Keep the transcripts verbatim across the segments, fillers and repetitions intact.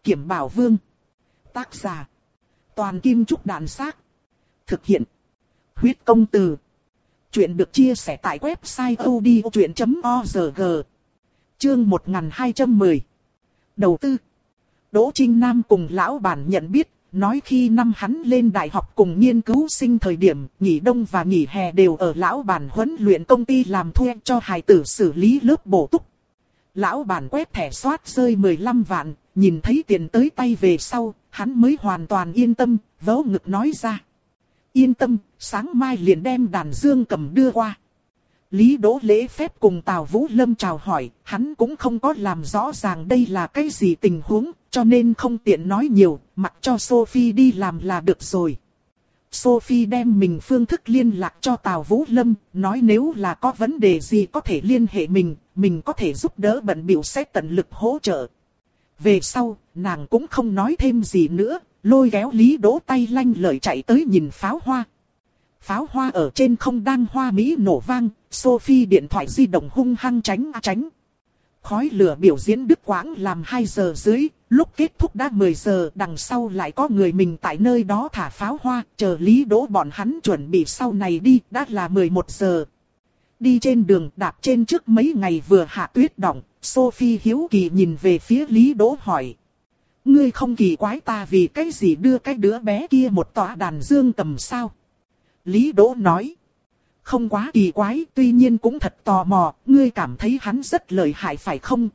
Kiểm Bảo Vương. Tác giả. Toàn Kim Trúc Đàn Xác. Thực hiện. Huyết Công Từ. Chuyện được chia sẻ tại website odchuyện chấm org. Chương một nghìn hai trăm mười. Đầu tư. Đỗ Trinh Nam cùng lão bản nhận biết, nói khi năm hắn lên đại học cùng nghiên cứu sinh thời điểm, nghỉ đông và nghỉ hè đều ở lão bản huấn luyện công ty làm thuê cho hài tử xử lý lớp bổ túc. Lão bản quét thẻ soát rơi mười lăm vạn, nhìn thấy tiền tới tay về sau, hắn mới hoàn toàn yên tâm, vỗ ngực nói ra. Yên tâm, sáng mai liền đem đàn dương cầm đưa qua. Lý Đỗ lễ phép cùng Tào Vũ Lâm chào hỏi, hắn cũng không có làm rõ ràng đây là cái gì tình huống, cho nên không tiện nói nhiều, mặc cho Sophie đi làm là được rồi. Sophie đem mình phương thức liên lạc cho Tào Vũ Lâm, nói nếu là có vấn đề gì có thể liên hệ mình, mình có thể giúp đỡ bận bịu sẽ tận lực hỗ trợ. Về sau, nàng cũng không nói thêm gì nữa, lôi kéo Lý Đỗ tay lanh lợi chạy tới nhìn pháo hoa. Pháo hoa ở trên không đang hoa mỹ nổ vang, Sophie điện thoại di động hung hăng tránh a tránh. Khói lửa biểu diễn đứt quãng làm hai giờ dưới, lúc kết thúc đã mười giờ, đằng sau lại có người mình tại nơi đó thả pháo hoa, chờ Lý Đỗ bọn hắn chuẩn bị sau này đi, đã là mười một giờ. Đi trên đường đạp trên trước mấy ngày vừa hạ tuyết đọng, Sophie hiếu kỳ nhìn về phía Lý Đỗ hỏi. Ngươi không kỳ quái ta vì cái gì đưa cái đứa bé kia một tọa đàn dương cầm sao? Lý Đỗ nói. Không quá kỳ quái, tuy nhiên cũng thật tò mò, ngươi cảm thấy hắn rất lợi hại phải không?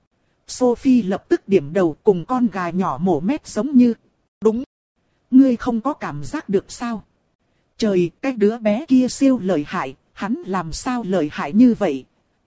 Sophie lập tức điểm đầu cùng con gà nhỏ mổ mép giống như. Đúng. Ngươi không có cảm giác được sao? Trời, cái đứa bé kia siêu lợi hại, hắn làm sao lợi hại như vậy?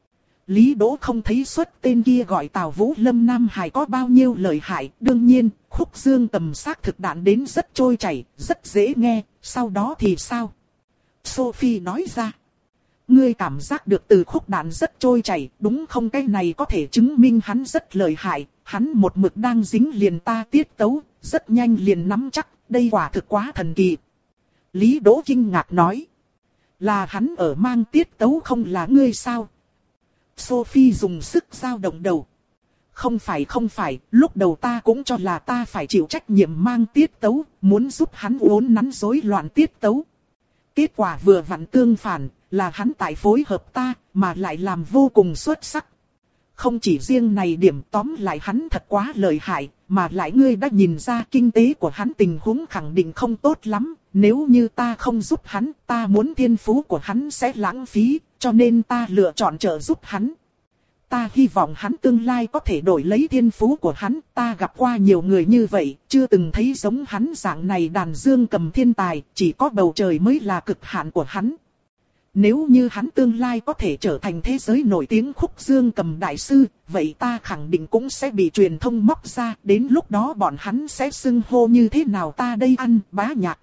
Lý Đỗ không thấy xuất tên kia gọi Tào Vũ Lâm Nam Hải có bao nhiêu lợi hại, đương nhiên, khúc dương cầm xác thực đạn đến rất trôi chảy, rất dễ nghe, sau đó thì sao? Sophie nói ra. Ngươi cảm giác được từ khúc đạn rất trôi chảy, đúng không? Cái này có thể chứng minh hắn rất lợi hại, hắn một mực đang dính liền ta tiết tấu, rất nhanh liền nắm chắc, đây quả thực quá thần kỳ. Lý Đỗ kinh ngạc nói. Là hắn ở mang tiết tấu không là ngươi sao? Sophie dùng sức dao động đầu. Không phải không phải, lúc đầu ta cũng cho là ta phải chịu trách nhiệm mang tiết tấu, muốn giúp hắn uốn nắn rối loạn tiết tấu. Kết quả vừa vặn tương phản, là hắn tại phối hợp ta, mà lại làm vô cùng xuất sắc. Không chỉ riêng này điểm, tóm lại hắn thật quá lợi hại, mà lại ngươi đã nhìn ra kinh tế của hắn tình huống khẳng định không tốt lắm. Nếu như ta không giúp hắn, ta muốn thiên phú của hắn sẽ lãng phí, cho nên ta lựa chọn trợ giúp hắn. Ta hy vọng hắn tương lai có thể đổi lấy thiên phú của hắn, ta gặp qua nhiều người như vậy, chưa từng thấy giống hắn dạng này đàn dương cầm thiên tài, chỉ có bầu trời mới là cực hạn của hắn. Nếu như hắn tương lai có thể trở thành thế giới nổi tiếng khúc dương cầm đại sư, vậy ta khẳng định cũng sẽ bị truyền thông móc ra, đến lúc đó bọn hắn sẽ xưng hô như thế nào ta đây ăn bá nhạc.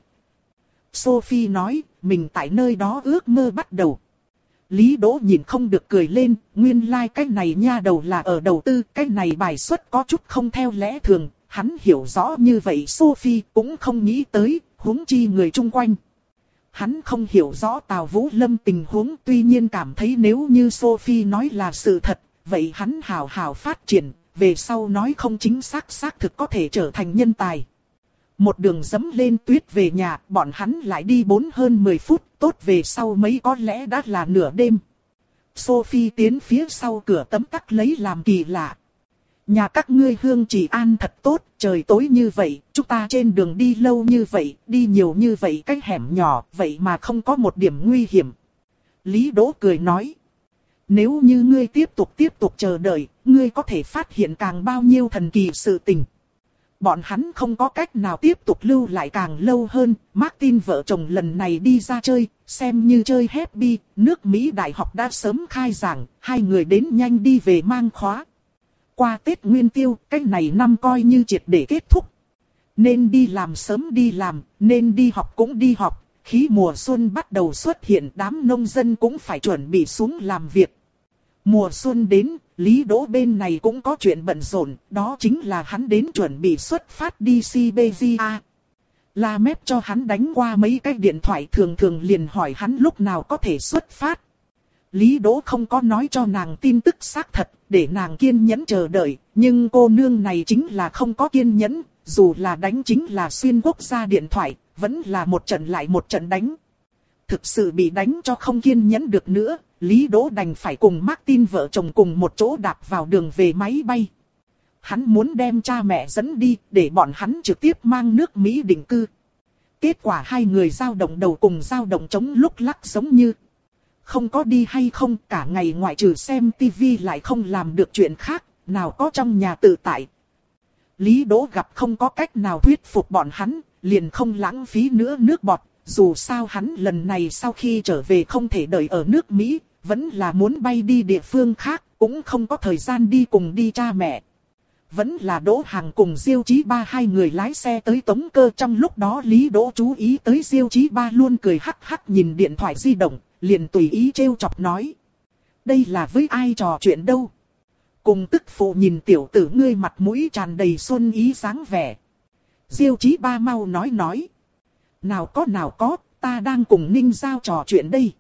Sophie nói, mình tại nơi đó ước mơ bắt đầu. Lý Đỗ nhìn không được cười lên, nguyên lai like cái này nha đầu là ở đầu tư, cái này bài xuất có chút không theo lẽ thường, hắn hiểu rõ như vậy Sophie cũng không nghĩ tới, huống chi người chung quanh. Hắn không hiểu rõ Tào Vũ Lâm tình huống, tuy nhiên cảm thấy nếu như Sophie nói là sự thật, vậy hắn hào hào phát triển, về sau nói không chính xác xác thực có thể trở thành nhân tài. Một đường dẫm lên tuyết về nhà, bọn hắn lại đi bốn hơn mười phút, tốt về sau mấy có lẽ đã là nửa đêm. Sophie tiến phía sau cửa tấm tắc lấy làm kỳ lạ. Nhà các ngươi hương trì an thật tốt, trời tối như vậy, chúng ta trên đường đi lâu như vậy, đi nhiều như vậy cái hẻm nhỏ, vậy mà không có một điểm nguy hiểm. Lý Đỗ cười nói. Nếu như ngươi tiếp tục tiếp tục chờ đợi, ngươi có thể phát hiện càng bao nhiêu thần kỳ sự tình. Bọn hắn không có cách nào tiếp tục lưu lại càng lâu hơn, Martin vợ chồng lần này đi ra chơi, xem như chơi happy, nước Mỹ đại học đã sớm khai giảng, hai người đến nhanh đi về mang khóa. Qua Tết Nguyên Tiêu, cái này năm coi như triệt để kết thúc. Nên đi làm sớm đi làm, nên đi học cũng đi học, khí mùa xuân bắt đầu xuất hiện, đám nông dân cũng phải chuẩn bị xuống làm việc. Mùa xuân đến, Lý Đỗ bên này cũng có chuyện bận rộn, đó chính là hắn đến chuẩn bị xuất phát đi Siberia. La Mép cho hắn đánh qua mấy cái điện thoại thường thường liền hỏi hắn lúc nào có thể xuất phát. Lý Đỗ không có nói cho nàng tin tức xác thật, để nàng kiên nhẫn chờ đợi, nhưng cô nương này chính là không có kiên nhẫn, dù là đánh chính là xuyên quốc gia điện thoại, vẫn là một trận lại một trận đánh. Thực sự bị đánh cho không kiên nhẫn được nữa, Lý Đỗ đành phải cùng Martin vợ chồng cùng một chỗ đạp vào đường về máy bay. Hắn muốn đem cha mẹ dẫn đi, để bọn hắn trực tiếp mang nước Mỹ định cư. Kết quả hai người giao động đầu cùng giao động chống lúc lắc giống như. Không có đi hay không, cả ngày ngoại trừ xem tivi lại không làm được chuyện khác, nào có trong nhà tự tại. Lý Đỗ gặp không có cách nào thuyết phục bọn hắn, liền không lãng phí nữa nước bọt. Dù sao hắn lần này sau khi trở về không thể đợi ở nước Mỹ, vẫn là muốn bay đi địa phương khác, cũng không có thời gian đi cùng đi cha mẹ. Vẫn là Đỗ Hàng cùng Diêu Chí Ba hai người lái xe tới Tống Cơ, trong lúc đó Lý Đỗ chú ý tới Diêu Chí Ba luôn cười hắc hắc nhìn điện thoại di động, liền tùy ý trêu chọc nói. Đây là với ai trò chuyện đâu? Cùng tức phụ nhìn tiểu tử ngươi mặt mũi tràn đầy xuân ý dáng vẻ. Diêu Chí Ba mau nói nói. Nào có nào có, ta đang cùng Ninh Giao trò chuyện đây.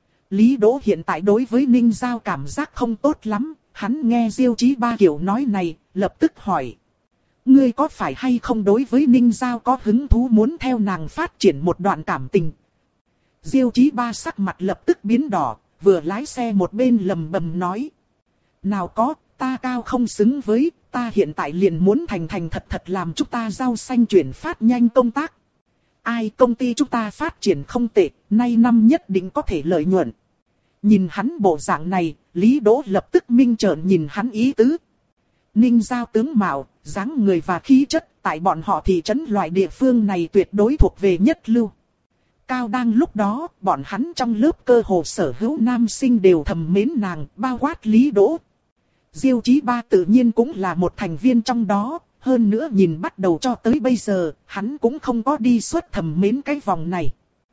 Lý Đỗ hiện tại đối với Ninh Giao cảm giác không tốt lắm, hắn nghe Diêu Chí Ba kiểu nói này, lập tức hỏi. Ngươi có phải hay không đối với Ninh Giao có hứng thú muốn theo nàng phát triển một đoạn cảm tình? Diêu Chí Ba sắc mặt lập tức biến đỏ, vừa lái xe một bên lầm bầm nói. Nào có, ta cao không xứng với, ta hiện tại liền muốn thành thành thật thật làm chúng ta rau xanh chuyển phát nhanh công tác. Ai công ty chúng ta phát triển không tệ, nay năm nhất định có thể lợi nhuận. Nhìn hắn bộ dạng này, Lý Đỗ lập tức minh trợn nhìn hắn ý tứ. Ninh Giao tướng mạo, dáng người và khí chất, tại bọn họ thị trấn loại địa phương này tuyệt đối thuộc về nhất lưu. Cao đang lúc đó, bọn hắn trong lớp cơ hồ sở hữu nam sinh đều thầm mến nàng, bao quát Lý Đỗ. Diêu Chí Ba tự nhiên cũng là một thành viên trong đó. Hơn nữa nhìn bắt đầu cho tới bây giờ, hắn cũng không có đi suốt thầm mến cái vòng này.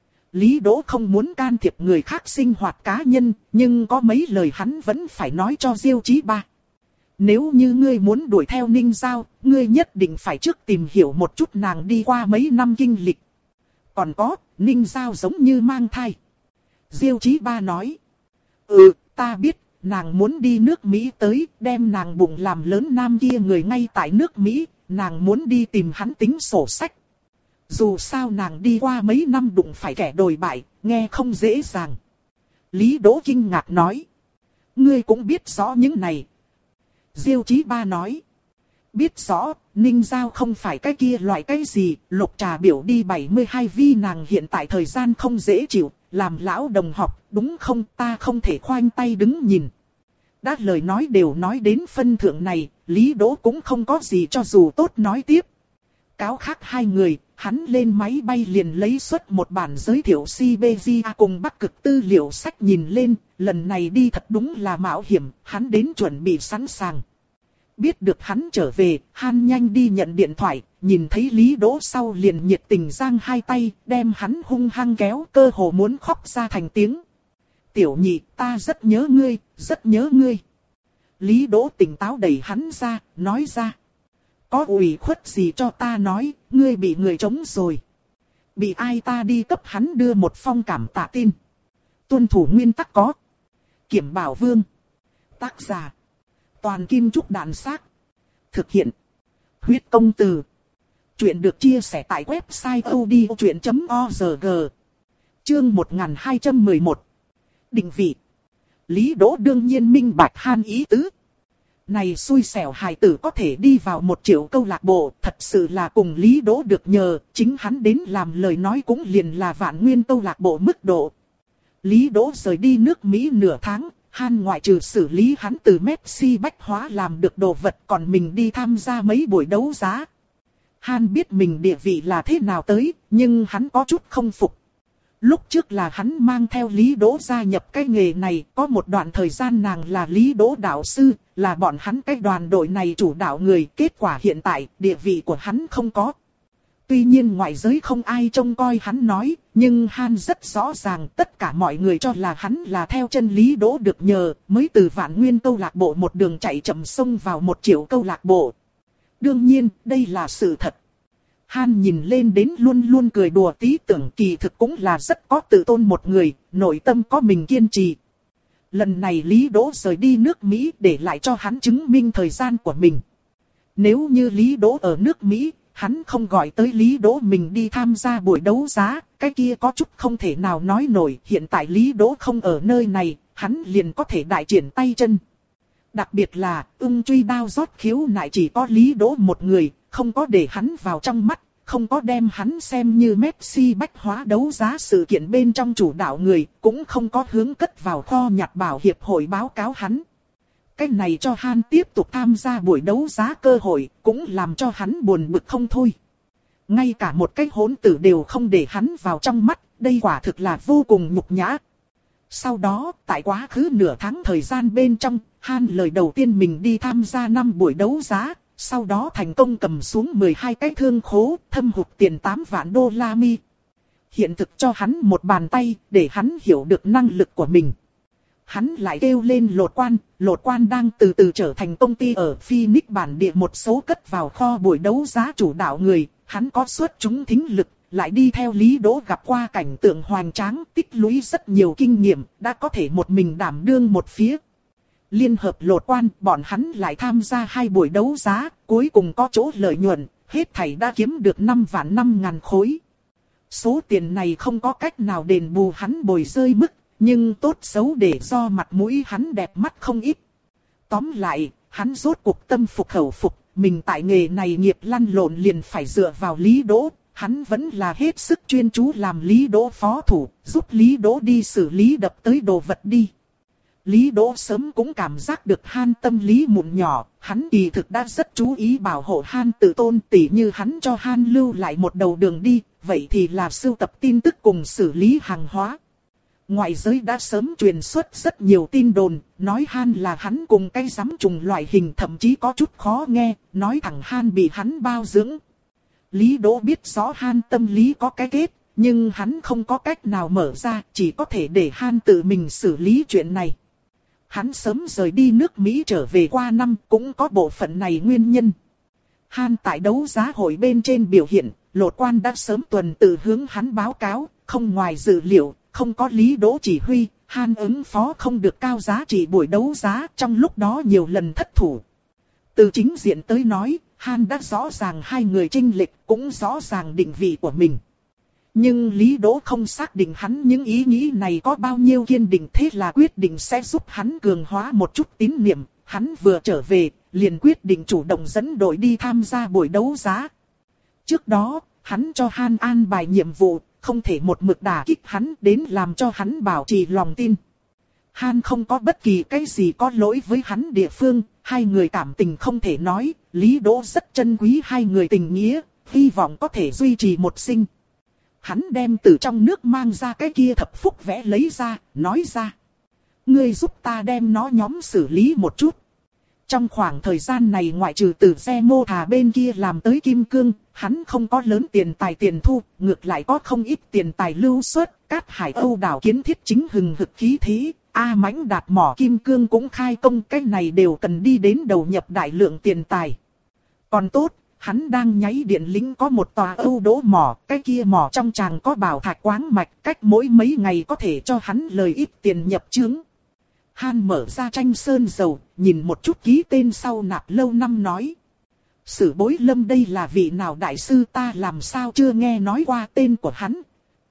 Lý Đỗ không muốn can thiệp người khác sinh hoạt cá nhân, nhưng có mấy lời hắn vẫn phải nói cho Diêu Chí Ba. Nếu như ngươi muốn đuổi theo Ninh Giao, ngươi nhất định phải trước tìm hiểu một chút nàng đi qua mấy năm kinh lịch. Còn có, Ninh Giao giống như mang thai. Diêu Chí Ba nói. Ừ, ta biết. Nàng muốn đi nước Mỹ tới, đem nàng bụng làm lớn nam kia người ngay tại nước Mỹ, nàng muốn đi tìm hắn tính sổ sách. Dù sao nàng đi qua mấy năm đụng phải kẻ đồi bại, nghe không dễ dàng. Lý Đỗ kinh ngạc nói. Ngươi cũng biết rõ những này. Diêu Chí Ba nói. Biết rõ, Ninh Giao không phải cái kia loại cái gì, Lục Trà biểu đi bảy mươi hai vi nàng hiện tại thời gian không dễ chịu, làm lão đồng học, đúng không, ta không thể khoanh tay đứng nhìn. Đã lời nói đều nói đến phân thượng này, Lý Đỗ cũng không có gì cho dù tốt nói tiếp. Cáo khác hai người, hắn lên máy bay liền lấy xuất một bản giới thiệu Siberia cùng Bắc Cực tư liệu sách nhìn lên, lần này đi thật đúng là mạo hiểm, hắn đến chuẩn bị sẵn sàng. Biết được hắn trở về, Han nhanh đi nhận điện thoại, nhìn thấy Lý Đỗ sau liền nhiệt tình giang hai tay, đem hắn hung hăng kéo, cơ hồ muốn khóc ra thành tiếng. Tiểu nhị, ta rất nhớ ngươi, rất nhớ ngươi. Lý Đỗ tỉnh táo đẩy hắn ra, nói ra. Có ủy khuất gì cho ta nói, ngươi bị người trống rồi. Bị ai ta đi cấp hắn đưa một phong cảm tạ tin. Tuân thủ nguyên tắc có. Kiểm Bảo Vương. Tác giả. Toàn Kim Trúc Đàn Xác. Thực hiện. Huyết Công Từ. Chuyện được chia sẻ tại website odchuyện chấm org. Chương một nghìn hai trăm mười một. Định vị. Lý Đỗ đương nhiên minh bạch Han ý tứ. Này xui xẻo hài tử có thể đi vào một triệu câu lạc bộ, thật sự là cùng Lý Đỗ được nhờ, chính hắn đến làm lời nói cũng liền là vạn nguyên câu lạc bộ mức độ. Lý Đỗ rời đi nước Mỹ nửa tháng, Han ngoại trừ xử lý hắn từ Messi bách hóa làm được đồ vật, còn mình đi tham gia mấy buổi đấu giá. Han biết mình địa vị là thế nào tới, nhưng hắn có chút không phục. Lúc trước là hắn mang theo Lý Đỗ gia nhập cái nghề này, có một đoạn thời gian nàng là Lý Đỗ đạo sư, là bọn hắn cái đoàn đội này chủ đạo người, kết quả hiện tại địa vị của hắn không có. Tuy nhiên ngoại giới không ai trông coi hắn nói, nhưng Han rất rõ ràng tất cả mọi người cho là hắn là theo chân Lý Đỗ được nhờ, mới từ vạn nguyên câu lạc bộ một đường chạy chậm xông vào một triệu câu lạc bộ. Đương nhiên, đây là sự thật. Han nhìn lên đến luôn luôn cười đùa tí tưởng kỳ thực cũng là rất có tự tôn một người, nội tâm có mình kiên trì. Lần này Lý Đỗ rời đi nước Mỹ để lại cho hắn chứng minh thời gian của mình. Nếu như Lý Đỗ ở nước Mỹ, hắn không gọi tới Lý Đỗ mình đi tham gia buổi đấu giá, cái kia có chút không thể nào nói nổi. Hiện tại Lý Đỗ không ở nơi này, hắn liền có thể đại triển tay chân. Đặc biệt là, ưng truy đao rót khiếu nại chỉ có Lý Đỗ một người, không có để hắn vào trong mắt, không có đem hắn xem như Messi bách hóa đấu giá sự kiện bên trong chủ đạo người, cũng không có hướng cất vào kho nhặt bảo hiệp hội báo cáo hắn. Cái này cho Han tiếp tục tham gia buổi đấu giá cơ hội, cũng làm cho hắn buồn bực không thôi. Ngay cả một cái hỗn tử đều không để hắn vào trong mắt, đây quả thực là vô cùng nhục nhã. Sau đó, tại quá khứ nửa tháng thời gian bên trong, Han lời đầu tiên mình đi tham gia năm buổi đấu giá, sau đó thành công cầm xuống mười hai cái thương khố, thâm hụt tiền tám vạn đô la Mi. Hiện thực cho hắn một bàn tay, để hắn hiểu được năng lực của mình. Hắn lại kêu lên Lột Quan, Lột Quan đang từ từ trở thành công ty ở Phoenix bản địa một số cất vào kho buổi đấu giá chủ đạo người, hắn có xuất chúng thính lực, lại đi theo Lý Đỗ gặp qua cảnh tượng hoành tráng, tích lũy rất nhiều kinh nghiệm, đã có thể một mình đảm đương một phía. Liên hợp Lột Quan, bọn hắn lại tham gia hai buổi đấu giá, cuối cùng có chỗ lợi nhuận, hết thảy đã kiếm được năm vạn năm ngàn khối. Số tiền này không có cách nào đền bù hắn bồi rơi mức, nhưng tốt xấu để do mặt mũi hắn đẹp mắt không ít. Tóm lại, hắn rốt cuộc tâm phục khẩu phục, mình tại nghề này nghiệp lăn lộn liền phải dựa vào Lý Đỗ, hắn vẫn là hết sức chuyên chú làm Lý Đỗ phó thủ, giúp Lý Đỗ đi xử lý đập tới đồ vật đi. Lý Đỗ sớm cũng cảm giác được Han tâm lý mụn nhỏ, hắn kỳ thực đã rất chú ý bảo hộ Han tự tôn, tỉ như hắn cho Han lưu lại một đầu đường đi, vậy thì là sưu tập tin tức cùng xử lý hàng hóa. Ngoại giới đã sớm truyền xuất rất nhiều tin đồn, nói Han là hắn cùng cái giám trùng loại hình, thậm chí có chút khó nghe, nói thẳng Han bị hắn bao dưỡng. Lý Đỗ biết rõ Han tâm lý có cái kết, nhưng hắn không có cách nào mở ra, chỉ có thể để Han tự mình xử lý chuyện này. Hắn sớm rời đi nước Mỹ trở về qua năm, cũng có bộ phận này nguyên nhân. Han tại đấu giá hội bên trên biểu hiện, Lột Quan đã sớm tuần tự hướng hắn báo cáo, không ngoài dự liệu, không có Lý Đỗ chỉ huy, Han ứng phó không được cao giá trị buổi đấu giá, trong lúc đó nhiều lần thất thủ. Từ chính diện tới nói, Han đã rõ ràng hai người chênh lệch, cũng rõ ràng định vị của mình. Nhưng Lý Đỗ không xác định hắn những ý nghĩ này có bao nhiêu kiên định, thế là quyết định sẽ giúp hắn cường hóa một chút tín niệm. Hắn vừa trở về, liền quyết định chủ động dẫn đội đi tham gia buổi đấu giá. Trước đó, hắn cho Han an bài nhiệm vụ, không thể một mực đả kích hắn, đến làm cho hắn bảo trì lòng tin. Han không có bất kỳ cái gì có lỗi với hắn địa phương, hai người cảm tình không thể nói, Lý Đỗ rất trân quý hai người tình nghĩa, hy vọng có thể duy trì một sinh. Hắn đem từ trong nước mang ra cái kia thập phúc vẽ lấy ra, nói ra. Ngươi giúp ta đem nó nhóm xử lý một chút. Trong khoảng thời gian này ngoại trừ từ xe mô thà bên kia làm tới kim cương, hắn không có lớn tiền tài tiền thu, ngược lại có không ít tiền tài lưu xuất, Cát Hải Âu đảo kiến thiết chính hừng hực khí thế, A Mãnh đạt mỏ kim cương cũng khai công, cái này đều cần đi đến đầu nhập đại lượng tiền tài. Còn tốt, hắn đang nháy điện lính có một tòa Âu đỗ mỏ, cái kia mỏ trong tràng có bảo thạch quáng mạch, cách mỗi mấy ngày có thể cho hắn lời ít tiền nhập chướng. Han mở ra tranh sơn dầu, nhìn một chút ký tên sau nạp lâu năm nói. Sử Bối Lâm đây là vị nào đại sư, ta làm sao chưa nghe nói qua tên của hắn.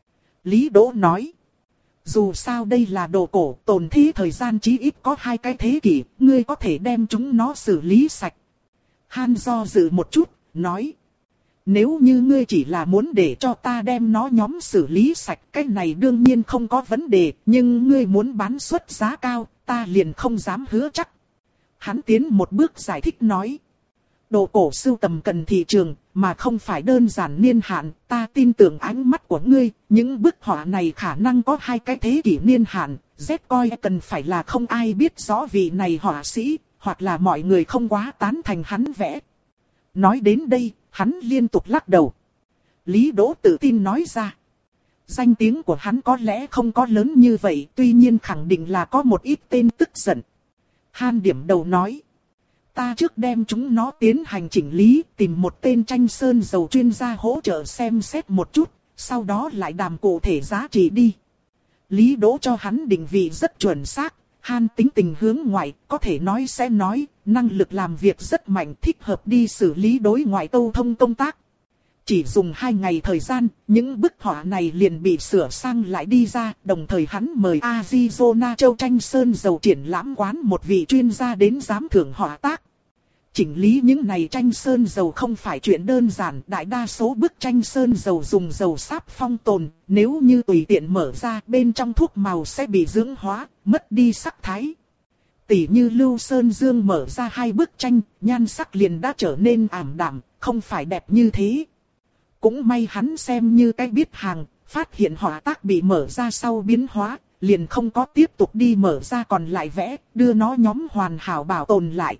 Lý Đỗ nói. Dù sao đây là đồ cổ, tồn thế thời gian chí ít có hai cái thế kỷ, ngươi có thể đem chúng nó xử lý sạch. Han do dự một chút, nói. Nếu như ngươi chỉ là muốn để cho ta đem nó nhóm xử lý sạch, cái này đương nhiên không có vấn đề, nhưng ngươi muốn bán suất giá cao, ta liền không dám hứa chắc. Hắn tiến một bước giải thích nói. Đồ cổ sưu tầm cần thị trường, mà không phải đơn giản niên hạn, ta tin tưởng ánh mắt của ngươi, những bức họa này khả năng có hai cái thế kỷ niên hạn, Z coi cần phải là không ai biết rõ vị này họa sĩ, hoặc là mọi người không quá tán thành hắn vẽ. Nói đến đây, hắn liên tục lắc đầu. Lý Đỗ tự tin nói ra. Danh tiếng của hắn có lẽ không có lớn như vậy, tuy nhiên khẳng định là có một ít tên tức giận. Han điểm đầu nói. Ta trước đem chúng nó tiến hành chỉnh lý, tìm một tên tranh sơn dầu chuyên gia hỗ trợ xem xét một chút, sau đó lại đàm cụ thể giá trị đi. Lý Đỗ cho hắn định vị rất chuẩn xác, Han tính tình hướng ngoại, có thể nói sẽ nói, năng lực làm việc rất mạnh, thích hợp đi xử lý đối ngoại câu thông công tác. Chỉ dùng hai ngày thời gian, những bức họa này liền bị sửa sang lại đi ra, đồng thời hắn mời Arizona Châu Tranh Sơn Dầu triển lãm quán một vị chuyên gia đến giám thưởng họa tác. Chỉnh lý những này tranh sơn dầu không phải chuyện đơn giản, đại đa số bức tranh sơn dầu dùng dầu sáp phong tồn, nếu như tùy tiện mở ra bên trong thuốc màu sẽ bị dưỡng hóa, mất đi sắc thái. Tỷ như Lưu Sơn Dương mở ra hai bức tranh, nhan sắc liền đã trở nên ảm đạm, không phải đẹp như thế. Cũng may hắn xem như cái biết hàng, phát hiện họa tác bị mở ra sau biến hóa, liền không có tiếp tục đi mở ra còn lại vẽ, đưa nó nhóm hoàn hảo bảo tồn lại.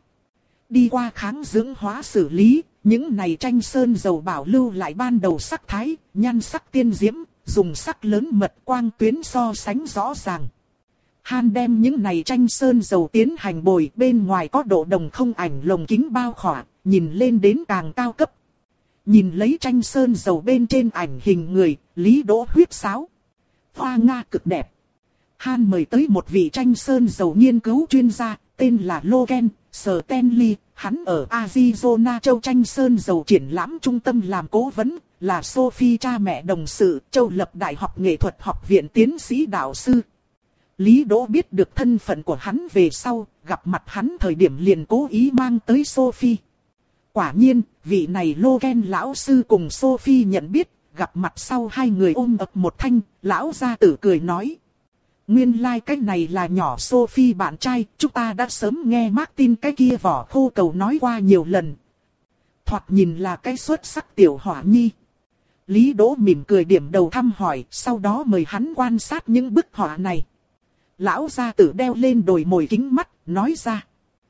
Đi qua kháng dưỡng hóa xử lý, những này tranh sơn dầu bảo lưu lại ban đầu sắc thái, nhan sắc tiên diễm, dùng sắc lớn mật quang tuyến so sánh rõ ràng. Han đem những này tranh sơn dầu tiến hành bồi, bên ngoài có độ đồng không ảnh lồng kính bao khỏa, nhìn lên đến càng cao cấp. Nhìn lấy tranh sơn dầu bên trên ảnh hình người, Lý Đỗ huyết sáo. Hoa Nga cực đẹp. Han mời tới một vị tranh sơn dầu nghiên cứu chuyên gia, tên là Logan Stanley, hắn ở Arizona Châu Tranh Sơn Dầu triển lãm trung tâm làm cố vấn, là Sophie cha mẹ đồng sự, Châu Lập Đại học Nghệ thuật học viện tiến sĩ đạo sư. Lý Đỗ biết được thân phận của hắn về sau, gặp mặt hắn thời điểm liền cố ý mang tới Sophie. Quả nhiên, vị này Logan lão sư cùng Sophie nhận biết, gặp mặt sau hai người ôm ập một thanh, lão gia tử cười nói. Nguyên lai like cái này là nhỏ Sophie bạn trai, chúng ta đã sớm nghe Martin cái kia vỏ khô cầu nói qua nhiều lần. Thoạt nhìn là cái xuất sắc tiểu hỏa nhi. Lý Đỗ mỉm cười điểm đầu thăm hỏi, sau đó mời hắn quan sát những bức họa này. Lão gia tử đeo lên đồi mồi kính mắt, nói ra.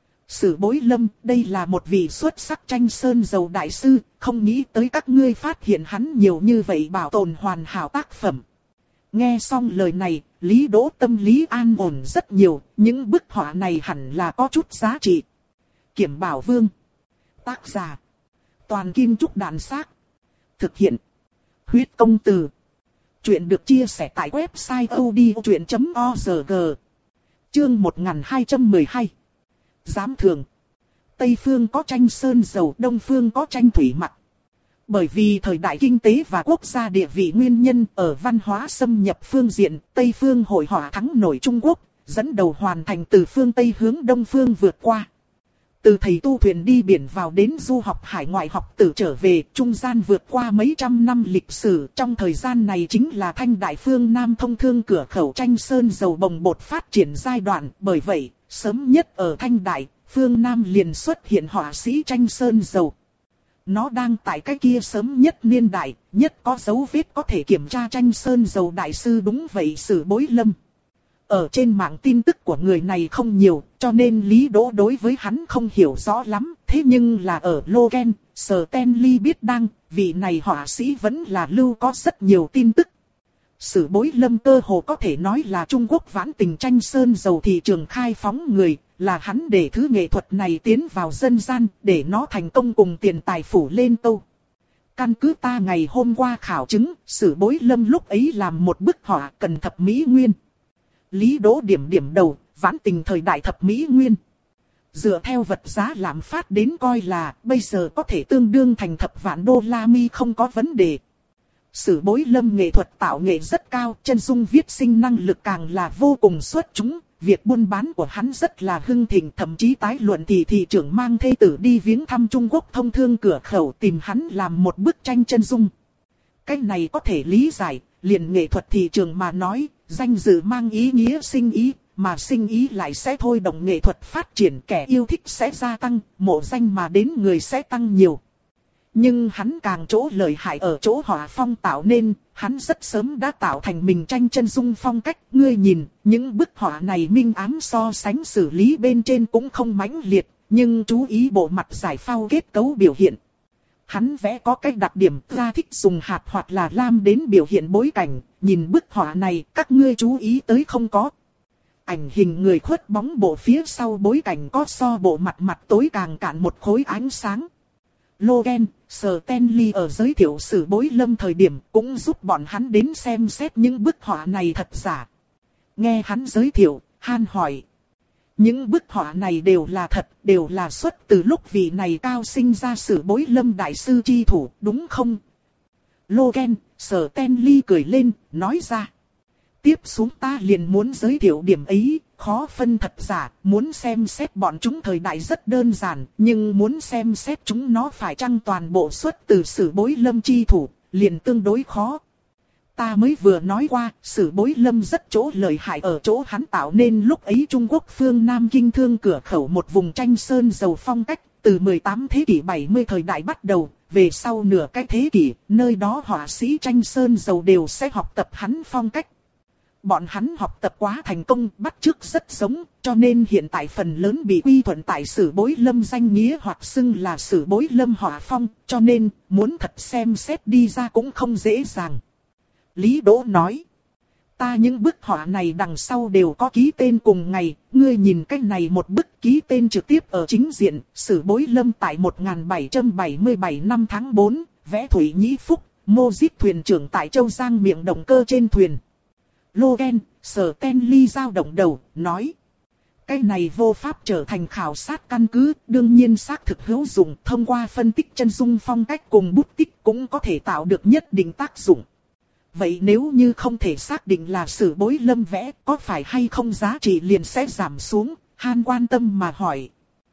Sử Bối Lâm, đây là một vị xuất sắc tranh sơn dầu đại sư, không nghĩ tới các ngươi phát hiện hắn nhiều như vậy bảo tồn hoàn hảo tác phẩm. Nghe xong lời này, Lý Đỗ tâm lý an ổn rất nhiều, những bức họa này hẳn là có chút giá trị. Kiểm Bảo Vương. Tác giả. Toàn Kim Trúc Đàn Xác. Thực hiện. Huyết Công Từ. Chuyện được chia sẻ tại website odchuyện chấm org. Chương một nghìn hai trăm mười hai. Giám thưởng. Tây phương có tranh sơn dầu, Đông phương có tranh thủy mặc. Bởi vì thời đại kinh tế và quốc gia địa vị nguyên nhân, ở văn hóa xâm nhập phương diện, Tây phương hội họa thắng nổi Trung Quốc, dẫn đầu hoàn thành từ phương Tây hướng Đông phương vượt qua. Từ thầy tu thuyền đi biển vào đến du học hải ngoại học tử trở về, trung gian vượt qua mấy trăm năm lịch sử, trong thời gian này chính là Thanh Đại phương Nam thông thương cửa khẩu tranh sơn dầu bồng bột phát triển giai đoạn, bởi vậy, sớm nhất ở Thanh Đại, phương Nam liền xuất hiện họa sĩ tranh sơn dầu. Nó đang tại cái kia sớm nhất niên đại, nhất có dấu vết có thể kiểm tra tranh sơn dầu đại sư đúng vậy Sử Bối Lâm. Ở trên mạng tin tức của người này không nhiều, cho nên Lý Đỗ đối với hắn không hiểu rõ lắm, thế nhưng là ở Logan, Stanley biết đăng, vị này họa sĩ vẫn là lưu có rất nhiều tin tức. Sử Bối Lâm cơ hồ có thể nói là Trung Quốc vãn tình tranh sơn dầu thị trường khai phóng người, là hắn để thứ nghệ thuật này tiến vào dân gian, để nó thành công cùng tiền tài phủ lên câu. Căn cứ ta ngày hôm qua khảo chứng, Sử Bối Lâm lúc ấy làm một bức họa cần thập mỹ nguyên. Lý Đỗ điểm điểm đầu, vãn tình thời đại thập mỹ nguyên. Dựa theo vật giá lạm phát đến coi là, bây giờ có thể tương đương thành thập vạn đô la mi không có vấn đề. Sử Bối Lâm nghệ thuật tạo nghệ rất cao, chân dung viết sinh năng lực càng là vô cùng xuất chúng. Việc buôn bán của hắn rất là hưng thịnh, thậm chí tái luận thì thị trưởng mang thê tử đi viếng thăm Trung Quốc thông thương cửa khẩu tìm hắn làm một bức tranh chân dung. Cái này có thể lý giải, liền nghệ thuật thị trường mà nói, danh dự mang ý nghĩa sinh ý, mà sinh ý lại sẽ thôi động nghệ thuật phát triển, kẻ yêu thích sẽ gia tăng, mộ danh mà đến người sẽ tăng nhiều. Nhưng hắn càng chỗ lợi hại ở chỗ họa phong tạo nên, hắn rất sớm đã tạo thành mình tranh chân dung phong cách. Ngươi nhìn, những bức họa này minh ám so sánh xử lý bên trên cũng không mãnh liệt, nhưng chú ý bộ mặt giải phao kết cấu biểu hiện. Hắn vẽ có cái đặc điểm ra thích dùng hạt hoặc là lam đến biểu hiện bối cảnh, nhìn bức họa này các ngươi chú ý tới không có. Ảnh hình người khuất bóng bộ phía sau bối cảnh có so bộ mặt mặt tối càng cạn một khối ánh sáng. Logan, Stanley ở giới thiệu Sử Bối Lâm thời điểm cũng giúp bọn hắn đến xem xét những bức họa này thật giả. Nghe hắn giới thiệu, Han hỏi, Những bức họa này đều là thật, đều là xuất từ lúc vị này cao sinh ra Sử Bối Lâm đại sư chi thủ, đúng không? Logan, Sở Stanley cười lên, nói ra. Tiếp xuống ta liền muốn giới thiệu điểm ấy, khó phân thật giả, muốn xem xét bọn chúng thời đại rất đơn giản, nhưng muốn xem xét chúng nó phải chăng toàn bộ xuất từ Sử Bối Lâm chi thủ, liền tương đối khó. Ta mới vừa nói qua, Sử Bối Lâm rất chỗ lợi hại ở chỗ hắn tạo nên lúc ấy Trung Quốc phương Nam Kinh Thương cửa khẩu một vùng tranh sơn dầu phong cách, từ mười tám thế kỷ bảy mươi thời đại bắt đầu, về sau nửa cái thế kỷ, nơi đó họa sĩ tranh sơn dầu đều sẽ học tập hắn phong cách. Bọn hắn học tập quá thành công, bắt chước rất giống, cho nên hiện tại phần lớn bị quy thuận tại Sử Bối Lâm danh nghĩa hoặc xưng là Sử Bối Lâm họa phong, cho nên muốn thật xem xét đi ra cũng không dễ dàng. Lý Đỗ nói, ta những bức họa này đằng sau đều có ký tên cùng ngày, ngươi nhìn cái này một bức ký tên trực tiếp ở chính diện, Sử Bối Lâm tại một nghìn bảy trăm bảy mươi bảy năm tháng tư, vẽ Thủy Nhĩ Phúc, mô díp thuyền trưởng tại Châu Giang miệng động cơ trên thuyền. Logan, Sở Stanley dao động đầu, nói. Cái này vô pháp trở thành khảo sát căn cứ, đương nhiên xác thực hữu dụng, thông qua phân tích chân dung phong cách cùng bút tích cũng có thể tạo được nhất định tác dụng. Vậy nếu như không thể xác định là Sử Bối Lâm vẽ, có phải hay không giá trị liền sẽ giảm xuống, Han quan tâm mà hỏi.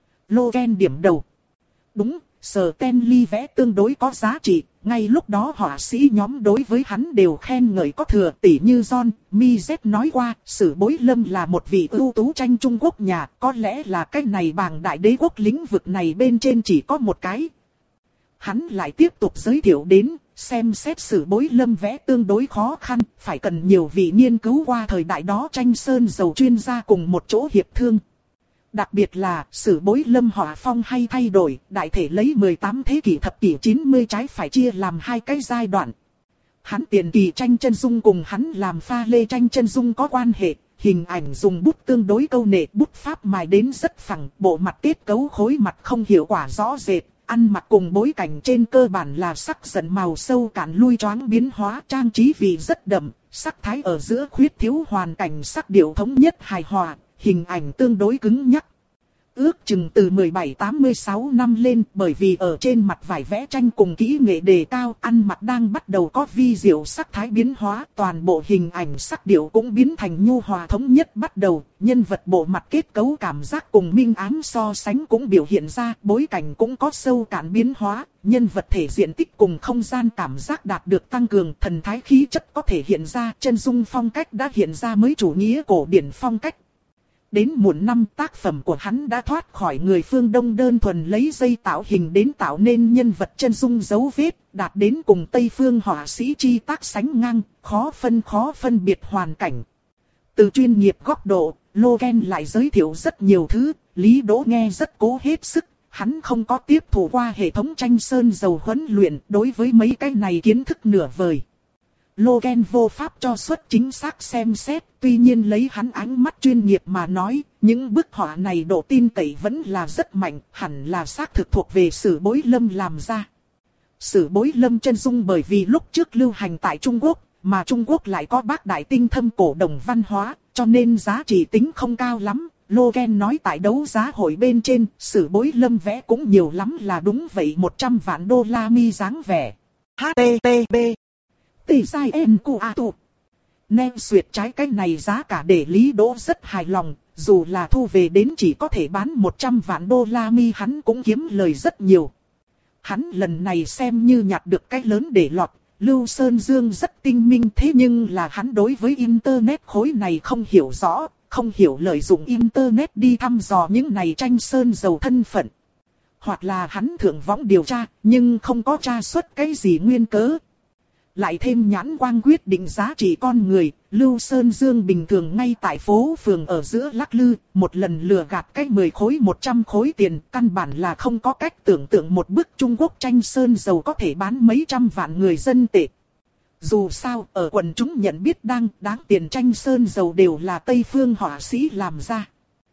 Logan điểm đầu. Đúng, Sở Stanley vẽ tương đối có giá trị, ngay lúc đó họa sĩ nhóm đối với hắn đều khen ngợi có thừa, tỉ như John Mizet nói qua, Sử Bối Lâm là một vị ưu tú tranh Trung Quốc nhà, có lẽ là cái này bảng đại đế quốc lĩnh vực này bên trên chỉ có một cái. Hắn lại tiếp tục giới thiệu đến, xem xét Sử Bối Lâm vẽ tương đối khó khăn, phải cần nhiều vị nghiên cứu qua thời đại đó tranh sơn dầu chuyên gia cùng một chỗ hiệp thương. Đặc biệt là, Sử Bối Lâm họa phong hay thay đổi, đại thể lấy mười tám thế kỷ thập kỷ chín mươi trái phải chia làm hai cái giai đoạn. Hắn tiền kỳ tranh chân dung cùng hắn làm pha lê tranh chân dung có quan hệ, hình ảnh dùng bút tương đối câu nệ, bút pháp mài đến rất phẳng, bộ mặt kết cấu khối mặt không hiệu quả rõ rệt, ăn mặc cùng bối cảnh trên cơ bản là sắc dần màu sâu cạn lui choáng biến hóa, trang trí vị rất đậm, sắc thái ở giữa khuyết thiếu hoàn cảnh sắc điệu thống nhất hài hòa. Hình ảnh tương đối cứng nhắc. Ước chừng từ mười bảy tám mươi sáu năm lên, bởi vì ở trên mặt vải vẽ tranh cùng kỹ nghệ đề cao, ăn mặc đang bắt đầu có vi diệu sắc thái biến hóa, toàn bộ hình ảnh sắc điệu cũng biến thành nhu hòa thống nhất bắt đầu, nhân vật bộ mặt kết cấu cảm giác cùng minh ám so sánh cũng biểu hiện ra, bối cảnh cũng có sâu cạn biến hóa, nhân vật thể diện tích cùng không gian cảm giác đạt được tăng cường, thần thái khí chất có thể hiện ra, chân dung phong cách đã hiện ra mới chủ nghĩa cổ điển phong cách. Đến muộn năm tác phẩm của hắn đã thoát khỏi người phương Đông đơn thuần lấy dây tạo hình đến tạo nên nhân vật chân dung dấu vết, đạt đến cùng Tây phương họa sĩ chi tác sánh ngang, khó phân khó phân biệt hoàn cảnh. Từ chuyên nghiệp góc độ, Logan lại giới thiệu rất nhiều thứ, Lý Đỗ nghe rất cố hết sức, hắn không có tiếp thụ qua hệ thống tranh sơn dầu huấn luyện, đối với mấy cái này kiến thức nửa vời. Logan vô pháp cho xuất chính xác xem xét, tuy nhiên lấy hắn ánh mắt chuyên nghiệp mà nói, những bức họa này độ tin cậy vẫn là rất mạnh, hẳn là xác thực thuộc về Sử Bối Lâm làm ra. Sử Bối Lâm chân dung bởi vì lúc trước lưu hành tại Trung Quốc, mà Trung Quốc lại có bác đại tinh thâm cổ đồng văn hóa, cho nên giá trị tính không cao lắm. Logan nói tại đấu giá hội bên trên, Sử Bối Lâm vẽ cũng nhiều lắm là đúng vậy một trăm vạn đô la mi dáng vẻ. hát tê tê pê Tỷ sai em cu a tụ. Nên duyệt trái cái này giá cả để Lý Đỗ rất hài lòng, dù là thu về đến chỉ có thể bán một trăm vạn đô la mi hắn cũng kiếm lời rất nhiều. Hắn lần này xem như nhặt được cái lớn để lọt, Lưu Sơn Dương rất tinh minh thế nhưng là hắn đối với Internet khối này không hiểu rõ, không hiểu lợi dụng Internet đi thăm dò những này tranh sơn dầu thân phận. Hoặc là hắn thượng võng điều tra, nhưng không có tra xuất cái gì nguyên cớ. Lại thêm nhãn quang quyết định giá trị con người, Lưu Sơn Dương bình thường ngay tại phố phường ở giữa lắc lư, một lần lừa gạt cái mười khối một trăm khối tiền, căn bản là không có cách tưởng tượng một bức Trung Quốc tranh sơn dầu có thể bán mấy trăm vạn người dân tệ. Dù sao, ở quần chúng nhận biết đang đáng tiền tranh sơn dầu đều là Tây phương họa sĩ làm ra.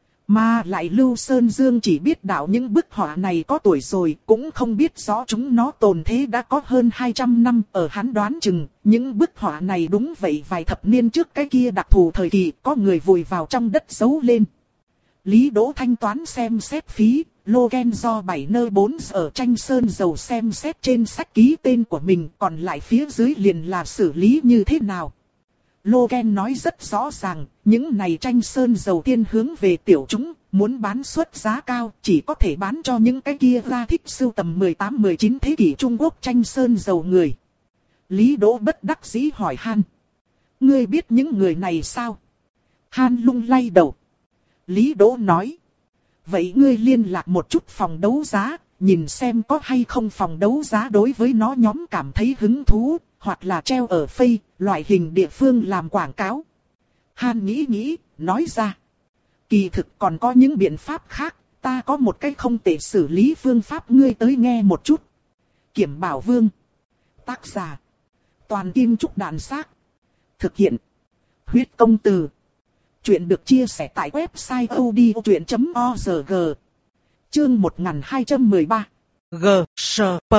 Mà lại Lưu Sơn Dương chỉ biết đạo những bức họa này có tuổi rồi, cũng không biết rõ chúng nó tồn thế đã có hơn hai trăm năm. Ở hắn đoán chừng, những bức họa này đúng vậy vài thập niên trước cái kia đặc thù thời kỳ có người vùi vào trong đất giấu lên. Lý Đỗ thanh toán xem xét phí, Logan do bảy nơi bốn giờ tranh sơn dầu xem xét trên sách ký tên của mình, còn lại phía dưới liền là xử lý như thế nào. Logan nói rất rõ ràng, những này tranh sơn dầu tiên hướng về tiểu chúng, muốn bán suất giá cao, chỉ có thể bán cho những cái kia ra thích sưu tầm mười tám mười chín thế kỷ Trung Quốc tranh sơn dầu người. Lý Đỗ bất đắc dĩ hỏi Han. Ngươi biết những người này sao? Han lung lay đầu. Lý Đỗ nói. Vậy ngươi liên lạc một chút phòng đấu giá, nhìn xem có hay không phòng đấu giá đối với nó nhóm cảm thấy hứng thú, hoặc là treo ở Face, loại hình địa phương làm quảng cáo. Han nghĩ nghĩ, nói ra. Kỳ thực còn có những biện pháp khác, ta có một cách không thể xử lý phương pháp, ngươi tới nghe một chút. Kiểm Bảo Vương. Tác giả. Toàn Kim Trúc Đàn Xác. Thực hiện. Huyết Công Từ. Chuyện được chia sẻ tại website odchuyện chấm org. Chương một nghìn hai trăm mười ba. G. S. P.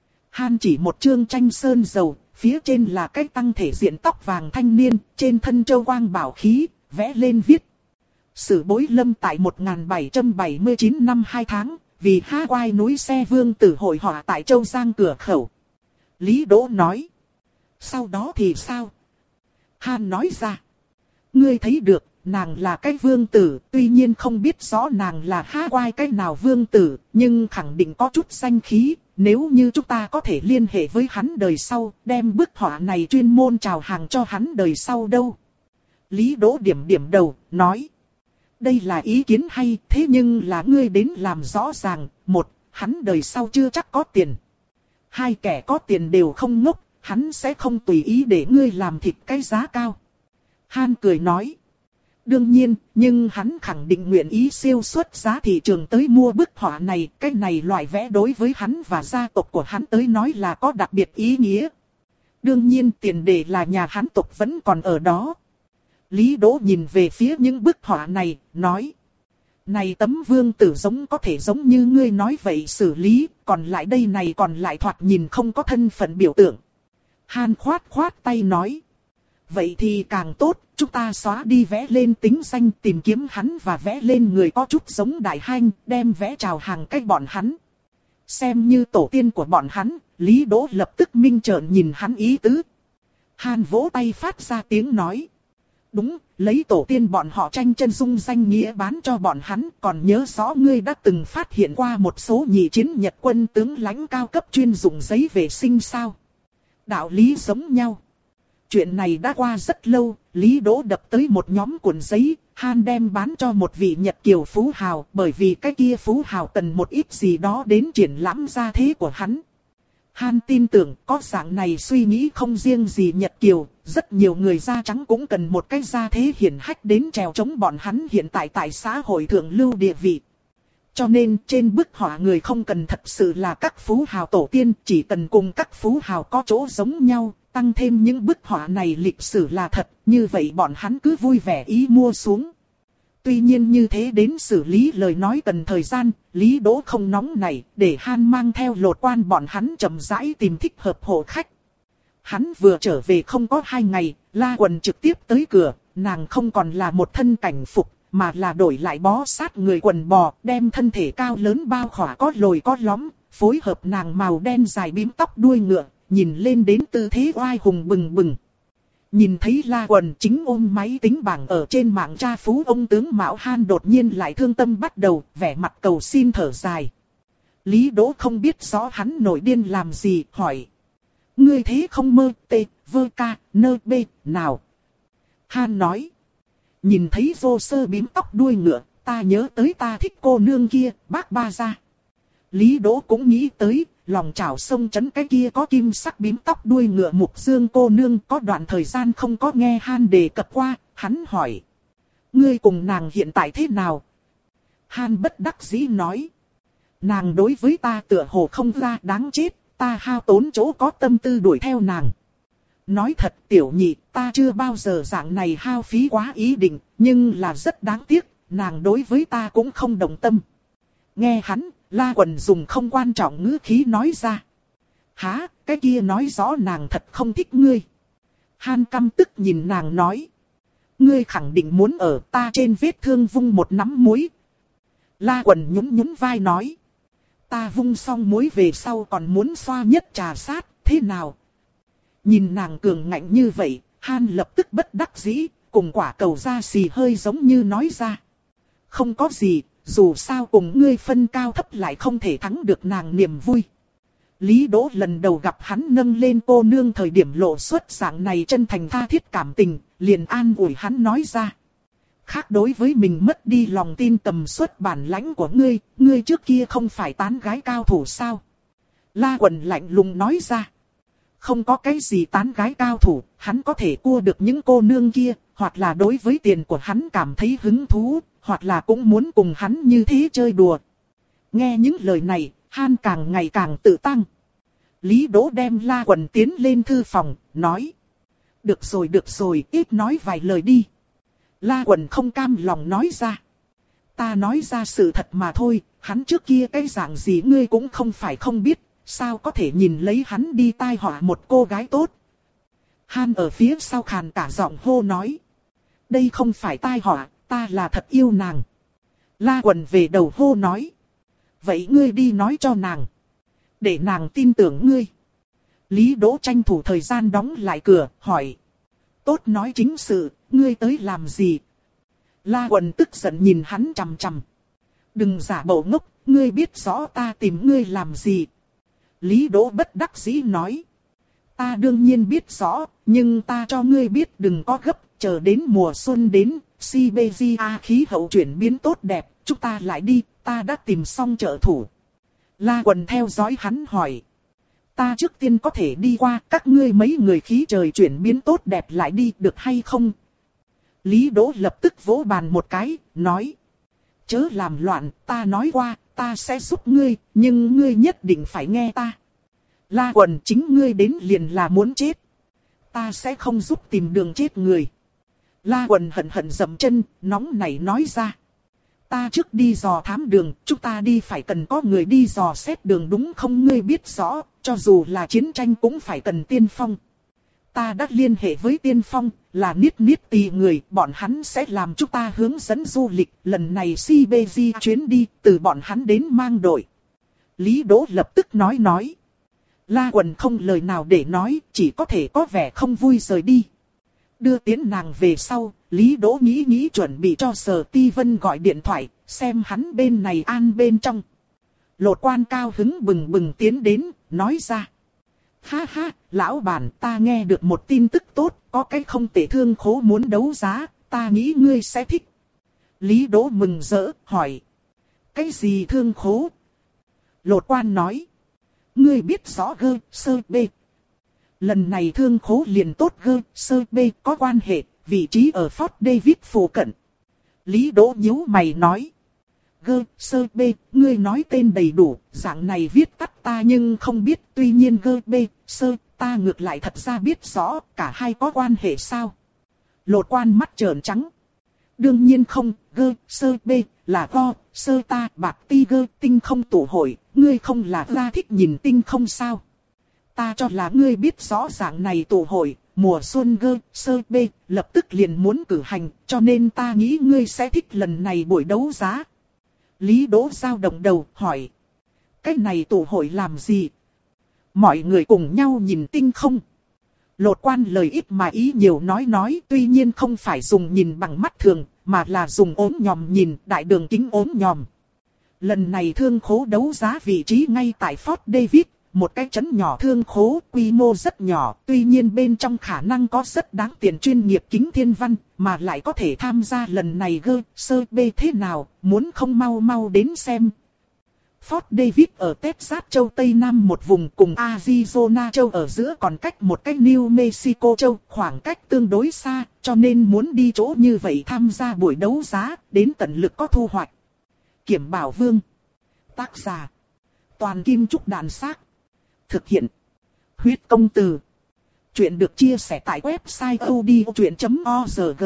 Han chỉ một chương tranh sơn dầu, phía trên là cái tăng thể diện tóc vàng thanh niên, trên thân châu quang bảo khí, vẽ lên viết. Sử Bối Lâm tại một nghìn bảy trăm bảy mươi chín năm hai tháng, vì Hawaii núi xe vương tử hội họa tại Châu Giang cửa khẩu. Lý Đỗ nói. Sau đó thì sao? Han nói ra. Ngươi thấy được, nàng là cái vương tử, tuy nhiên không biết rõ nàng là Hawaii cái nào vương tử, nhưng khẳng định có chút danh khí, nếu như chúng ta có thể liên hệ với hắn đời sau, đem bức họa này chuyên môn chào hàng cho hắn đời sau đâu. Lý Đỗ điểm điểm đầu, nói. Đây là ý kiến hay, thế nhưng là ngươi đến làm rõ ràng, một, hắn đời sau chưa chắc có tiền. Hai, kẻ có tiền đều không ngốc, hắn sẽ không tùy ý để ngươi làm thịt cái giá cao. Han cười nói. Đương nhiên, nhưng hắn khẳng định nguyện ý siêu xuất giá thị trường tới mua bức họa này. Cái này loại vẽ đối với hắn và gia tộc của hắn tới nói là có đặc biệt ý nghĩa. Đương nhiên tiền đề là nhà hắn tộc vẫn còn ở đó. Lý Đỗ nhìn về phía những bức họa này, nói. Này tấm vương tử giống có thể giống như ngươi nói vậy xử lý, còn lại đây này còn lại thoạt nhìn không có thân phận biểu tượng. Han khoát khoát tay nói. Vậy thì càng tốt, chúng ta xóa đi vẽ lên tính danh, tìm kiếm hắn và vẽ lên người có chút giống đại hanh, đem vẽ chào hàng cách bọn hắn. Xem như tổ tiên của bọn hắn, Lý Đỗ lập tức minh trợn nhìn hắn ý tứ. Han vỗ tay phát ra tiếng nói. Đúng, lấy tổ tiên bọn họ tranh chân dung danh nghĩa bán cho bọn hắn, còn nhớ rõ ngươi đã từng phát hiện qua một số nhị chiến Nhật quân tướng lãnh cao cấp chuyên dụng giấy vệ sinh sao? Đạo lý giống nhau. Chuyện này đã qua rất lâu, Lý Đỗ đập tới một nhóm cuộn giấy, Han đem bán cho một vị Nhật kiều phú hào, bởi vì cái kia phú hào cần một ít gì đó đến triển lãm gia thế của hắn. Han tin tưởng có dạng này suy nghĩ không riêng gì Nhật kiều, rất nhiều người da trắng cũng cần một cái gia thế hiển hách đến trèo chống bọn hắn hiện tại tại xã hội thượng lưu địa vị. Cho nên trên bức họa người không cần thật sự là các phú hào tổ tiên, chỉ cần cùng các phú hào có chỗ giống nhau, tăng thêm những bức họa này lịch sử là thật, như vậy bọn hắn cứ vui vẻ ý mua xuống. Tuy nhiên như thế đến xử lý lời nói cần thời gian, Lý Đỗ không nóng nảy, để Han mang theo lột quan bọn hắn chậm rãi tìm thích hợp hộ khách. Hắn vừa trở về không có hai ngày, La Quần trực tiếp tới cửa, nàng không còn là một thân cảnh phục, mà là đổi lại bó sát người quần bò, đem thân thể cao lớn bao khỏa có lồi có lõm, phối hợp nàng màu đen dài bím tóc đuôi ngựa, nhìn lên đến tư thế oai hùng bừng bừng. Nhìn thấy La Quần chính ôm máy tính bảng ở trên mạng tra phú ông tướng Mão Han đột nhiên lại thương tâm bắt đầu, vẻ mặt cầu xin thở dài. Lý Đỗ không biết rõ hắn nổi điên làm gì, hỏi. Ngươi thế không mơ, tê, vơ ca, nơ bê, nào? Han nói. Nhìn thấy vô sơ bím tóc đuôi ngựa, ta nhớ tới ta thích cô nương kia, bác ba ra. Lý Đỗ cũng nghĩ tới, lòng chảo sông chấn cái kia có kim sắc bím tóc đuôi ngựa mục dương cô nương, có đoạn thời gian không có nghe Han đề cập qua, hắn hỏi. Ngươi cùng nàng hiện tại thế nào? Han bất đắc dĩ nói. Nàng đối với ta tựa hồ không ra đáng chết, ta hao tốn chỗ có tâm tư đuổi theo nàng. Nói thật tiểu nhị, ta chưa bao giờ dạng này hao phí quá ý định, nhưng là rất đáng tiếc, nàng đối với ta cũng không đồng tâm. Nghe hắn, La Quần dùng không quan trọng ngữ khí nói ra. Hả, cái kia nói rõ nàng thật không thích ngươi. Han căm tức nhìn nàng nói. ngươi khẳng định muốn ở ta trên vết thương vung một nắm muối. La Quần nhún nhún vai nói. Ta vung xong muối về sau còn muốn xoa nhất trà sát, thế nào? Nhìn nàng cường ngạnh như vậy, Han lập tức bất đắc dĩ, cùng quả cầu da xì hơi giống như nói ra. Không có gì, dù sao cùng ngươi phân cao thấp lại không thể thắng được nàng niềm vui. Lý Đỗ lần đầu gặp hắn nâng lên cô nương thời điểm lộ xuất dạng này chân thành tha thiết cảm tình, liền an ủi hắn nói ra. Khác đối với mình mất đi lòng tin tầm suất bản lãnh của ngươi, ngươi trước kia không phải tán gái cao thủ sao? La Quần lạnh lùng nói ra. Không có cái gì tán gái cao thủ, hắn có thể cua được những cô nương kia, hoặc là đối với tiền của hắn cảm thấy hứng thú, hoặc là cũng muốn cùng hắn như thế chơi đùa. Nghe những lời này, Han càng ngày càng tự tăng. Lý Đỗ đem La Quần tiến lên thư phòng, nói. Được rồi được rồi, ít nói vài lời đi. La Quần không cam lòng nói ra. Ta nói ra sự thật mà thôi, hắn trước kia cái dạng gì ngươi cũng không phải không biết, sao có thể nhìn lấy hắn đi tai họa một cô gái tốt. Han ở phía sau khàn cả giọng hô nói. Đây không phải tai họa, ta là thật yêu nàng. La Quần về đầu hô nói. Vậy ngươi đi nói cho nàng. Để nàng tin tưởng ngươi. Lý Đỗ tranh thủ thời gian đóng lại cửa, hỏi. Tốt nói chính sự, ngươi tới làm gì? La Quần tức giận nhìn hắn chằm chằm. Đừng giả bộ ngốc, ngươi biết rõ ta tìm ngươi làm gì. Lý Đỗ bất đắc dĩ nói. Ta đương nhiên biết rõ, nhưng ta cho ngươi biết đừng có gấp, chờ đến mùa xuân đến, Siberia khí hậu chuyển biến tốt đẹp, chúng ta lại đi, ta đã tìm xong trợ thủ. La Quần theo dõi hắn hỏi. Ta trước tiên có thể đi qua, các ngươi mấy người khí trời chuyển biến tốt đẹp lại đi được hay không? Lý Đỗ lập tức vỗ bàn một cái, nói. Chớ làm loạn, ta nói qua, ta sẽ giúp ngươi, nhưng ngươi nhất định phải nghe ta. La Quần chính ngươi đến liền là muốn chết. Ta sẽ không giúp tìm đường chết người. La Quần hận hận dậm chân, nóng nảy nói ra. Ta trước đi dò thám đường, chúng ta đi phải cần có người đi dò xét đường đúng không ngươi biết rõ, cho dù là chiến tranh cũng phải cần tiên phong. Ta đã liên hệ với tiên phong, là niết niết tì người, bọn hắn sẽ làm chúng ta hướng dẫn du lịch, lần này Siberia chuyến đi, từ bọn hắn đến mang đội. Lý Đỗ lập tức nói nói. La Quần không lời nào để nói, chỉ có thể có vẻ không vui rời đi. Đưa tiến nàng về sau, Lý Đỗ nghĩ nghĩ chuẩn bị cho Sở Ti Vân gọi điện thoại, xem hắn bên này an bên trong. Lột Quan cao hứng bừng bừng tiến đến, nói ra. Ha ha, lão bản, ta nghe được một tin tức tốt, có cái không tệ thương khố muốn đấu giá, ta nghĩ ngươi sẽ thích. Lý Đỗ mừng rỡ, hỏi. Cái gì thương khố? Lột Quan nói. Ngươi biết rõ gơ, sơ bê. Lần này thương khố liền tốt gơ, sơ bê có quan hệ, vị trí ở Fort David phụ cận. Lý Đỗ nhíu mày nói. Gơ, sơ bê, ngươi nói tên đầy đủ, dạng này viết tắt ta nhưng không biết, tuy nhiên gơ bê, sơ, ta ngược lại thật ra biết rõ, cả hai có quan hệ sao? Lột Quan mắt trợn trắng. Đương nhiên không, gơ, sơ bê, là go, sơ ta, bạc ti gơ, tinh không tụ hội, ngươi không là ra thích nhìn tinh không sao? Ta cho là ngươi biết rõ dạng này tụ hội, mùa xuân gơ, sơ bê, lập tức liền muốn cử hành, cho nên ta nghĩ ngươi sẽ thích lần này buổi đấu giá. Lý Đỗ dao động đầu, hỏi. Cái này tụ hội làm gì? Mọi người cùng nhau nhìn tinh không. Lột Quan lời ít mà ý nhiều nói nói, tuy nhiên không phải dùng nhìn bằng mắt thường, mà là dùng ốm nhòm nhìn, đại đường kính ốm nhòm. Lần này thương khố đấu giá vị trí ngay tại Fort David, một cái trấn nhỏ thương khố, quy mô rất nhỏ, tuy nhiên bên trong khả năng có rất đáng tiền chuyên nghiệp kính thiên văn, mà lại có thể tham gia lần này gơ, sơ bê thế nào, muốn không mau mau đến xem. Fort David ở Texas châu Tây Nam một vùng cùng Arizona châu ở giữa còn cách một cái New Mexico châu, khoảng cách tương đối xa, cho nên muốn đi chỗ như vậy tham gia buổi đấu giá, đến tận lực có thu hoạch. Kiểm Bảo Vương. Tác giả. Toàn Kim Trúc Đàn Xác. Thực hiện. Huyết Công Từ. Chuyện được chia sẻ tại website odchuyện chấm org.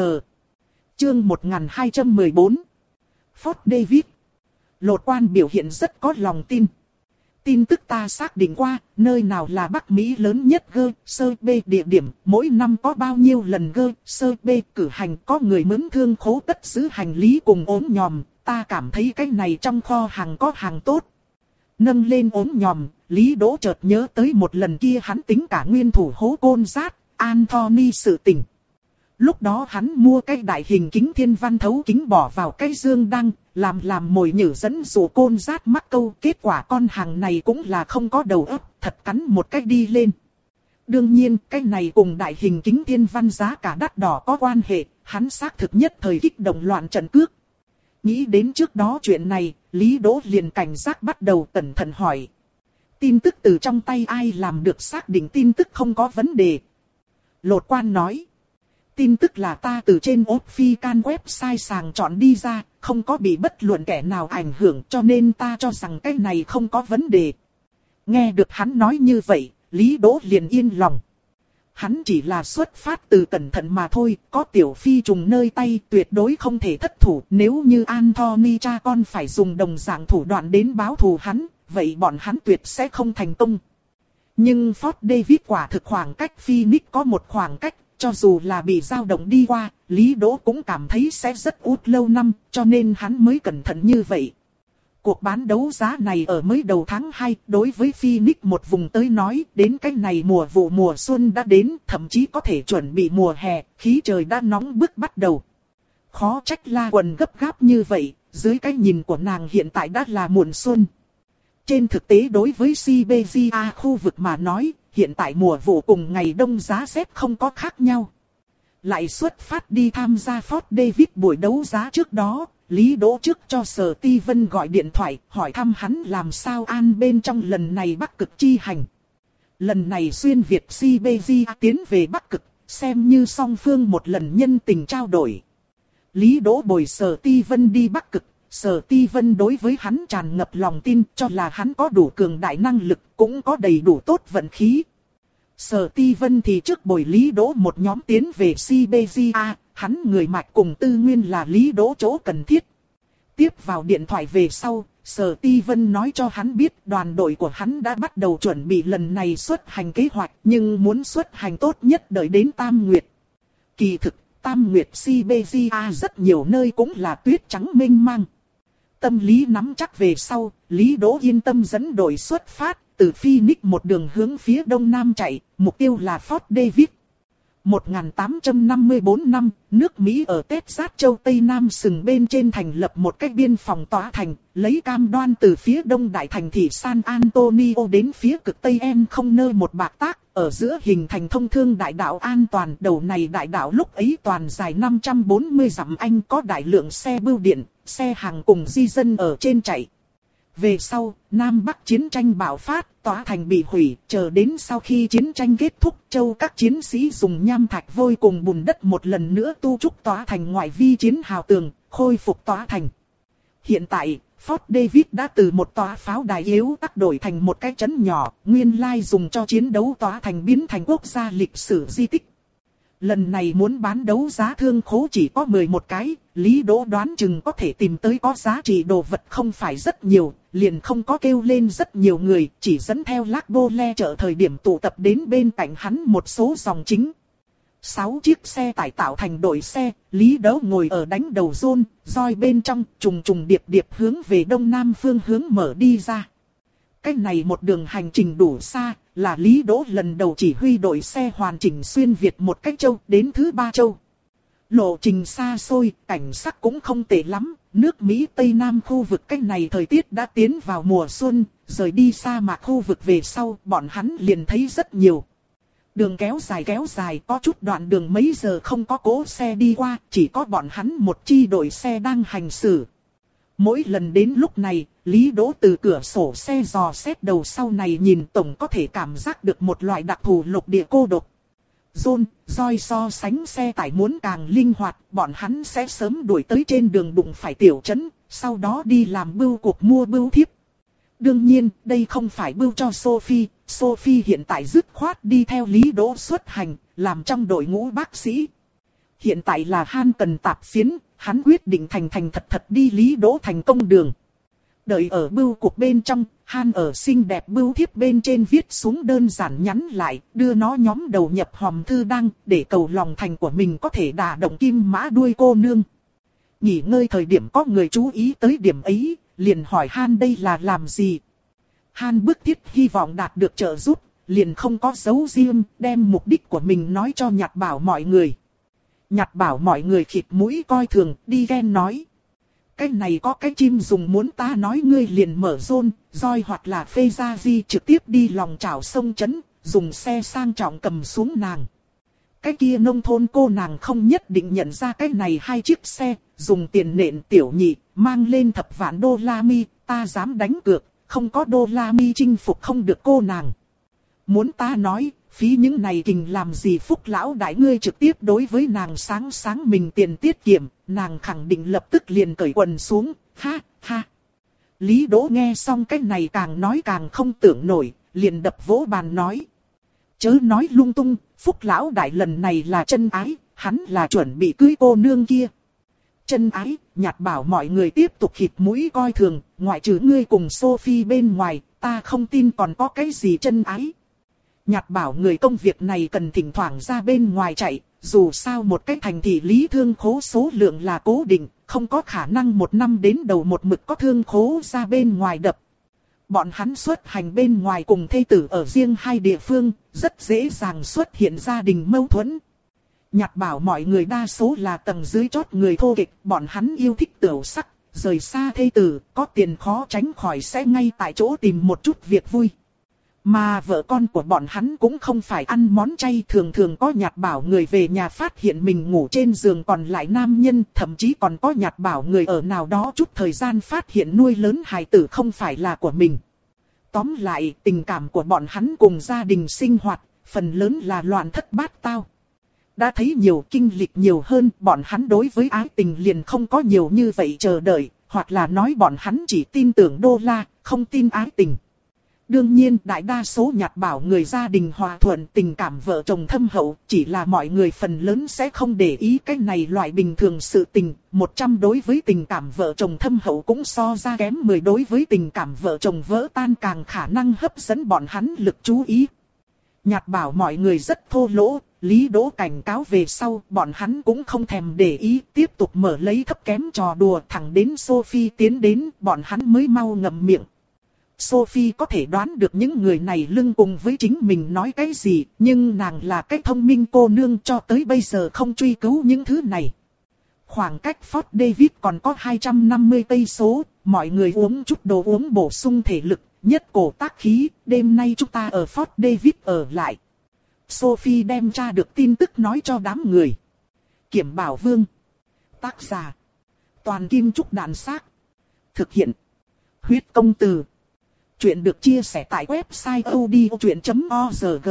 Chương một nghìn hai trăm mười bốn. Fort David. Lột Quan biểu hiện rất có lòng tin. Tin tức ta xác định qua, nơi nào là Bắc Mỹ lớn nhất gơ, sơ bê địa điểm, mỗi năm có bao nhiêu lần gơ, sơ bê cử hành, có người mướn thương khố cất giữ hành lý cùng ốm nhòm, ta cảm thấy cái này trong kho hàng có hàng tốt. Nâng lên ốm nhòm, Lý Đỗ chợt nhớ tới một lần kia hắn tính cả nguyên thủ hố Côn Dát, Anthony sự tình. Lúc đó hắn mua cái đại hình kính thiên văn thấu kính bỏ vào cái dương đăng, làm làm mồi nhử dẫn dụ Côn Dát mắc câu. Kết quả con hàng này cũng là không có đầu óc, thật cắn một cái đi lên. Đương nhiên, cái này cùng đại hình kính thiên văn giá cả đắt đỏ có quan hệ, hắn xác thực nhất thời kích động loạn trận cước. Nghĩ đến trước đó chuyện này, Lý Đỗ liền cảnh giác bắt đầu cẩn thận hỏi. Tin tức từ trong tay ai làm được xác định tin tức không có vấn đề. Lột quan nói. Tin tức là ta từ trên official website sàng chọn đi ra, không có bị bất luận kẻ nào ảnh hưởng cho nên ta cho rằng cái này không có vấn đề. Nghe được hắn nói như vậy, Lý Đỗ liền yên lòng. Hắn chỉ là xuất phát từ cẩn thận mà thôi, có tiểu phi trùng nơi tay tuyệt đối không thể thất thủ. Nếu như Anthony cha con phải dùng đồng dạng thủ đoạn đến báo thù hắn, vậy bọn hắn tuyệt sẽ không thành công. Nhưng Fort David quả thực khoảng cách Phoenix có một khoảng cách, cho dù là bị dao động đi qua, Lý Đỗ cũng cảm thấy sẽ rất út lâu năm, cho nên hắn mới cẩn thận như vậy. Cuộc bán đấu giá này ở mới đầu tháng hai, đối với Phoenix một vùng tới nói, đến cái này mùa vụ mùa xuân đã đến, thậm chí có thể chuẩn bị mùa hè, khí trời đã nóng bức bắt đầu. Khó trách La Quần gấp gáp như vậy, dưới cái nhìn của nàng hiện tại đã là muộn xuân. Trên thực tế đối với xê bê giê a khu vực mà nói, hiện tại mùa vụ cùng ngày đông giá rét không có khác nhau. Lại xuất phát đi tham gia Fort David buổi đấu giá trước đó, Lý Đỗ trước cho Sở Ti Vân gọi điện thoại hỏi thăm hắn làm sao an bên trong lần này Bắc Cực chi hành. Lần này xuyên Việt xê bê giê a tiến về Bắc Cực, xem như song phương một lần nhân tình trao đổi. Lý Đỗ bồi Sở Ti Vân đi Bắc Cực. Sở Ti Vân đối với hắn tràn ngập lòng tin cho là hắn có đủ cường đại năng lực, cũng có đầy đủ tốt vận khí. Sở Ti Vân thì trước bồi Lý Đỗ một nhóm tiến về xê bê giê a, hắn người mạch cùng tư nguyên là Lý Đỗ chỗ cần thiết. Tiếp vào điện thoại về sau, Sở Ti Vân nói cho hắn biết đoàn đội của hắn đã bắt đầu chuẩn bị lần này xuất hành kế hoạch, nhưng muốn xuất hành tốt nhất đợi đến Tam Nguyệt. Kỳ thực, Tam Nguyệt xê bê giê a rất nhiều nơi cũng là tuyết trắng mênh mang. Tâm lý nắm chắc về sau, Lý Đỗ yên tâm dẫn đội xuất phát, từ Phoenix một đường hướng phía đông nam chạy, mục tiêu là Fort David. một nghìn tám trăm năm mươi tư năm, nước Mỹ ở Texas châu Tây Nam sừng bên trên thành lập một cái biên phòng tỏa thành, lấy cam đoan từ phía đông đại thành thị San Antonio đến phía cực Tây em không nơi một bạc tác, ở giữa hình thành thông thương đại đạo an toàn. Đầu này đại đạo lúc ấy toàn dài năm trăm bốn mươi dặm, Anh có đại lượng xe bưu điện, xe hàng cùng di dân ở trên chạy. Về sau, Nam Bắc chiến tranh bạo phát, tòa thành bị hủy, chờ đến sau khi chiến tranh kết thúc, châu các chiến sĩ dùng nham thạch vôi cùng bùn đất một lần nữa tu trúc tòa thành ngoại vi chiến hào tường, khôi phục tòa thành. Hiện tại, Fort David đã từ một tòa pháo đài yếu tác đổi thành một cái trấn nhỏ, nguyên lai dùng cho chiến đấu tòa thành biến thành quốc gia lịch sử di tích. Lần này muốn bán đấu giá thương khố chỉ có mười một cái, Lý Đỗ đoán chừng có thể tìm tới có giá trị đồ vật không phải rất nhiều, liền không có kêu lên rất nhiều người, chỉ dẫn theo Lác Bô Le chợ thời điểm tụ tập đến bên cạnh hắn một số dòng chính. Sáu chiếc xe tải tạo thành đội xe, Lý Đỗ ngồi ở đánh đầu rôn, roi bên trong, trùng trùng điệp điệp hướng về đông nam phương hướng mở đi ra. Cái này một đường hành trình đủ xa, là Lý Đỗ lần đầu chỉ huy đội xe hoàn chỉnh xuyên Việt một cái châu đến thứ ba châu. Lộ trình xa xôi, cảnh sắc cũng không tệ lắm, nước Mỹ Tây Nam khu vực cái này thời tiết đã tiến vào mùa xuân, rời đi sa mạc khu vực về sau, bọn hắn liền thấy rất nhiều. Đường kéo dài kéo dài, có chút đoạn đường mấy giờ không có cỗ xe đi qua, chỉ có bọn hắn một chi đội xe đang hành xử. Mỗi lần đến lúc này, Lý Đỗ từ cửa sổ xe dò xét đầu sau này nhìn tổng có thể cảm giác được một loại đặc thù lục địa cô độc. John, roi so sánh xe tải muốn càng linh hoạt, bọn hắn sẽ sớm đuổi tới trên đường đụng phải tiểu trấn, sau đó đi làm bưu cuộc mua bưu thiếp. Đương nhiên, đây không phải bưu cho Sophie, Sophie hiện tại dứt khoát đi theo Lý Đỗ xuất hành, làm trong đội ngũ bác sĩ. Hiện tại là Han cần tạp phiến, hắn quyết định thành thành thật thật đi Lý Đỗ thành công đường. Đợi ở bưu cục bên trong, Han ở xinh đẹp bưu thiếp bên trên viết xuống đơn giản nhắn lại, đưa nó nhóm đầu nhập hòm thư đăng, để cầu lòng thành của mình có thể đả động kim mã đuôi cô nương. Nghỉ ngơi thời điểm có người chú ý tới điểm ấy, liền hỏi Han đây là làm gì. Han bức thiết hy vọng đạt được trợ giúp, liền không có giấu riêng, đem mục đích của mình nói cho Nhạt Bảo mọi người. Nhạt Bảo mọi người khịt mũi coi thường, đi ghen nói. Cái này có cái chim dùng muốn ta nói ngươi liền mở rôn, roi hoặc là phê ra di trực tiếp đi lòng chảo sông chấn, dùng xe sang trọng cầm xuống nàng. Cái kia nông thôn cô nàng không nhất định nhận ra cái này hai chiếc xe, dùng tiền nện tiểu nhị, mang lên thập vạn đô la mi, ta dám đánh cược, không có đô la mi chinh phục không được cô nàng. Muốn ta nói, phí những này kình làm gì Phúc lão đại ngươi trực tiếp đối với nàng sáng sáng mình tiền tiết kiệm, nàng khẳng định lập tức liền cởi quần xuống, ha, ha. Lý Đỗ nghe xong cái này càng nói càng không tưởng nổi, liền đập vỗ bàn nói. Chớ nói lung tung, Phúc lão đại lần này là chân ái, hắn là chuẩn bị cưới cô nương kia. Chân ái, Nhạt Bảo mọi người tiếp tục khịt mũi coi thường, ngoại trừ ngươi cùng Sophie bên ngoài, ta không tin còn có cái gì chân ái. Nhạt Bảo người công việc này cần thỉnh thoảng ra bên ngoài chạy, dù sao một cái thành thị lý thương khố số lượng là cố định, không có khả năng một năm đến đầu một mực có thương khố ra bên ngoài đập. Bọn hắn xuất hành bên ngoài cùng thê tử ở riêng hai địa phương, rất dễ dàng xuất hiện gia đình mâu thuẫn. Nhạt Bảo mọi người đa số là tầng dưới chót người thô kịch, bọn hắn yêu thích tửu sắc, rời xa thê tử, có tiền khó tránh khỏi sẽ ngay tại chỗ tìm một chút việc vui. Mà vợ con của bọn hắn cũng không phải ăn món chay, thường thường có Nhạt Bảo người về nhà phát hiện mình ngủ trên giường còn lại nam nhân, thậm chí còn có Nhạt Bảo người ở nào đó chút thời gian phát hiện nuôi lớn hài tử không phải là của mình. Tóm lại, tình cảm của bọn hắn cùng gia đình sinh hoạt, phần lớn là loạn thất bát tao. Đã thấy nhiều kinh lịch nhiều hơn, bọn hắn đối với ái tình liền không có nhiều như vậy chờ đợi, hoặc là nói bọn hắn chỉ tin tưởng đô la, không tin ái tình. Đương nhiên đại đa số Nhạt Bảo người gia đình hòa thuận, tình cảm vợ chồng thâm hậu, chỉ là mọi người phần lớn sẽ không để ý cái này loại bình thường sự tình, một trăm đối với tình cảm vợ chồng thâm hậu cũng so ra kém mười đối với tình cảm vợ chồng vỡ tan càng khả năng hấp dẫn bọn hắn lực chú ý. Nhạt Bảo mọi người rất thô lỗ, Lý Đỗ cảnh cáo về sau, bọn hắn cũng không thèm để ý, tiếp tục mở lấy thấp kém trò đùa, thẳng đến Sophie tiến đến, bọn hắn mới mau ngậm miệng. Sophie có thể đoán được những người này lưng cùng với chính mình nói cái gì, nhưng nàng là cái thông minh cô nương, cho tới bây giờ không truy cứu những thứ này. Khoảng cách Fort David còn có hai trăm năm mươi cây số, mọi người uống chút đồ uống bổ sung thể lực, nhất cổ tác khí, đêm nay chúng ta ở Fort David ở lại. Sophie đem tra được tin tức nói cho đám người. Kiểm Bảo Vương. Tác giả. Toàn Kim Trúc Đạn Xác. Thực hiện. Huyết Công Từ. Chuyện được chia sẻ tại website odchuyện chấm org.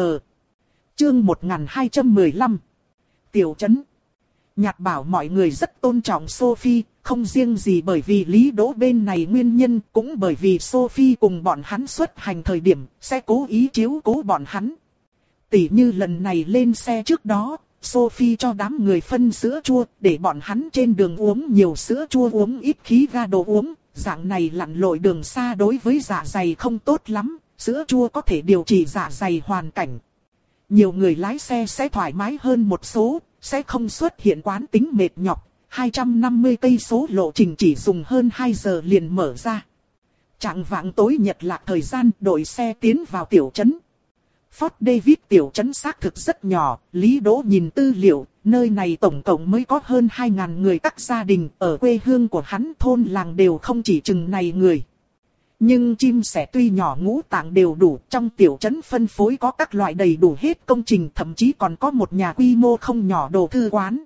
Chương một nghìn hai trăm mười lăm. Tiểu Trấn. Nhạt Bảo mọi người rất tôn trọng Sophie, không riêng gì bởi vì Lý Đỗ bên này nguyên nhân, cũng bởi vì Sophie cùng bọn hắn xuất hành thời điểm, sẽ cố ý chiếu cố bọn hắn. Tỉ như lần này lên xe trước đó, Sophie cho đám người phân sữa chua, để bọn hắn trên đường uống nhiều sữa chua, uống ít khí ga đồ uống. Dạng này lặn lội đường xa đối với dạ dày không tốt lắm, sữa chua có thể điều trị dạ dày hoàn cảnh. Nhiều người lái xe sẽ thoải mái hơn một số, sẽ không xuất hiện quán tính mệt nhọc, hai trăm năm mươi cây số lộ trình chỉ dùng hơn hai giờ liền mở ra. Trạng vạng tối nhật lạc thời gian, đội xe tiến vào tiểu trấn. Fort David tiểu trấn xác thực rất nhỏ, Lý Đỗ nhìn tư liệu, nơi này tổng cộng mới có hơn hai nghìn người các gia đình, ở quê hương của hắn thôn làng đều không chỉ chừng này người. Nhưng chim sẻ tuy nhỏ ngũ tạng đều đủ, trong tiểu trấn phân phối có các loại đầy đủ hết công trình, thậm chí còn có một nhà quy mô không nhỏ đồ thư quán.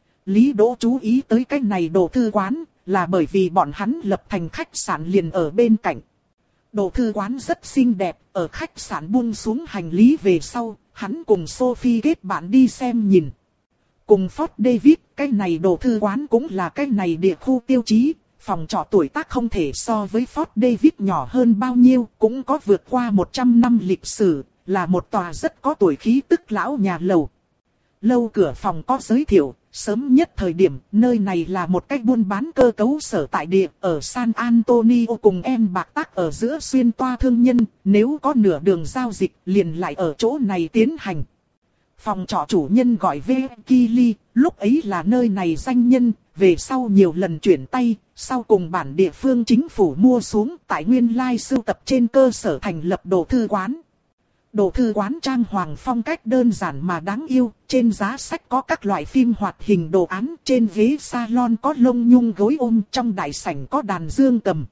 Lý Đỗ chú ý tới cái này đồ thư quán, là bởi vì bọn hắn lập thành khách sạn liền ở bên cạnh. Đồ thư quán rất xinh đẹp, ở khách sạn buông xuống hành lý về sau, hắn cùng Sophie kết bạn đi xem nhìn. Cùng Fort David, cái này đồ thư quán cũng là cái này địa khu tiêu chí, phòng trọ tuổi tác không thể so với Fort David nhỏ hơn bao nhiêu, cũng có vượt qua một trăm năm lịch sử, là một tòa rất có tuổi khí tức lão nhà lầu. Lâu cửa phòng có giới thiệu, Sớm nhất thời điểm, nơi này là một cách buôn bán cơ cấu sở tại địa, ở San Antonio cùng em bạc tắc ở giữa xuyên toa thương nhân, nếu có nửa đường giao dịch liền lại ở chỗ này tiến hành. Phòng trọ chủ nhân gọi Vekili, lúc ấy là nơi này danh nhân, về sau nhiều lần chuyển tay, sau cùng bản địa phương chính phủ mua xuống tại nguyên lai sưu tập trên cơ sở thành lập đồ thư quán. Đồ thư quán trang hoàng phong cách đơn giản mà đáng yêu, trên giá sách có các loại phim hoạt hình đồ án, trên ghế salon có lông nhung gối ôm, trong đại sảnh có đàn dương cầm.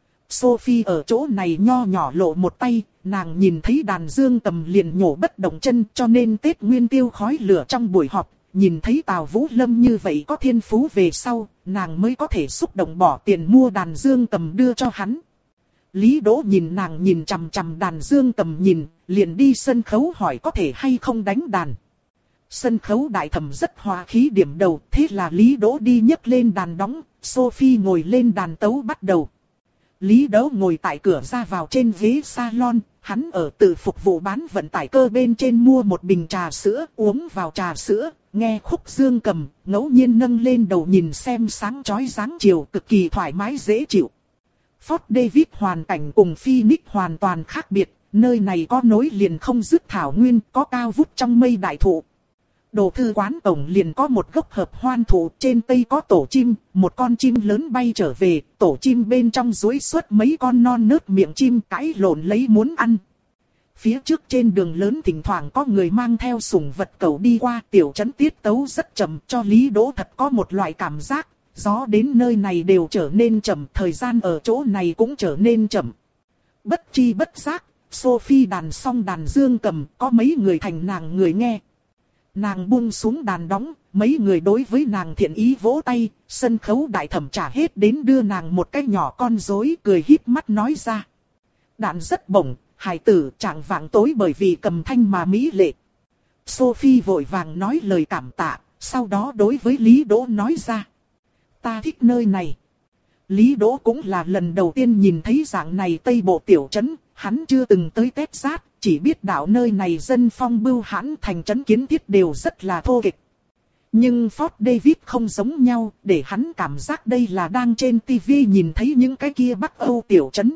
Sophie ở chỗ này nho nhỏ lộ một tay, nàng nhìn thấy đàn dương cầm liền nhổ bất động chân, cho nên Tết Nguyên Tiêu khói lửa trong buổi họp, nhìn thấy Tào Vũ Lâm như vậy có thiên phú về sau, nàng mới có thể xúc động bỏ tiền mua đàn dương cầm đưa cho hắn. Lý Đỗ nhìn nàng nhìn chằm chằm đàn dương cầm nhìn, liền đi sân khấu hỏi có thể hay không đánh đàn. Sân khấu đại thẩm rất hòa khí điểm đầu, thế là Lý Đỗ đi nhấc lên đàn đóng, Sophie ngồi lên đàn tấu bắt đầu. Lý Đỗ ngồi tại cửa ra vào trên ghế salon, hắn ở tự phục vụ bán vận tải cơ bên trên mua một bình trà sữa, uống vào trà sữa, nghe khúc dương cầm, ngẫu nhiên nâng lên đầu nhìn xem sáng chói dáng chiều cực kỳ thoải mái dễ chịu. Fort David hoàn cảnh cùng Phoenix hoàn toàn khác biệt, nơi này có nối liền không dứt thảo nguyên, có cao vút trong mây đại thụ. Đồ thư quán tổng liền có một gốc hợp hoan thụ, trên cây có tổ chim, một con chim lớn bay trở về, tổ chim bên trong duỗi xuất mấy con non nớt miệng chim cãi lộn lấy muốn ăn. Phía trước trên đường lớn thỉnh thoảng có người mang theo sủng vật cẩu đi qua, tiểu trấn tiết tấu rất chậm, cho Lý Đỗ thật có một loại cảm giác, gió đến nơi này đều trở nên chậm, thời gian ở chỗ này cũng trở nên chậm. Bất chi bất giác, Sophie đàn xong đàn dương cầm, có mấy người thành nàng người nghe. Nàng buông xuống đàn đóng, mấy người đối với nàng thiện ý vỗ tay, sân khấu đại thẩm trả hết đến đưa nàng một cái nhỏ con rối, cười híp mắt nói ra. Đàn rất bổng, hài tử trạng vạng tối bởi vì cầm thanh mà mỹ lệ. Sophie vội vàng nói lời cảm tạ, sau đó đối với Lý Đỗ nói ra. Ta thích nơi này. Lý Đỗ cũng là lần đầu tiên nhìn thấy dạng này Tây Bộ tiểu trấn, hắn chưa từng tới Texas, chỉ biết đạo nơi này dân phong bưu hãn, thành trấn kiến thiết đều rất là thô kệch. Nhưng Fort David không giống nhau, để hắn cảm giác đây là đang trên tivi nhìn thấy những cái kia Bắc Âu tiểu trấn.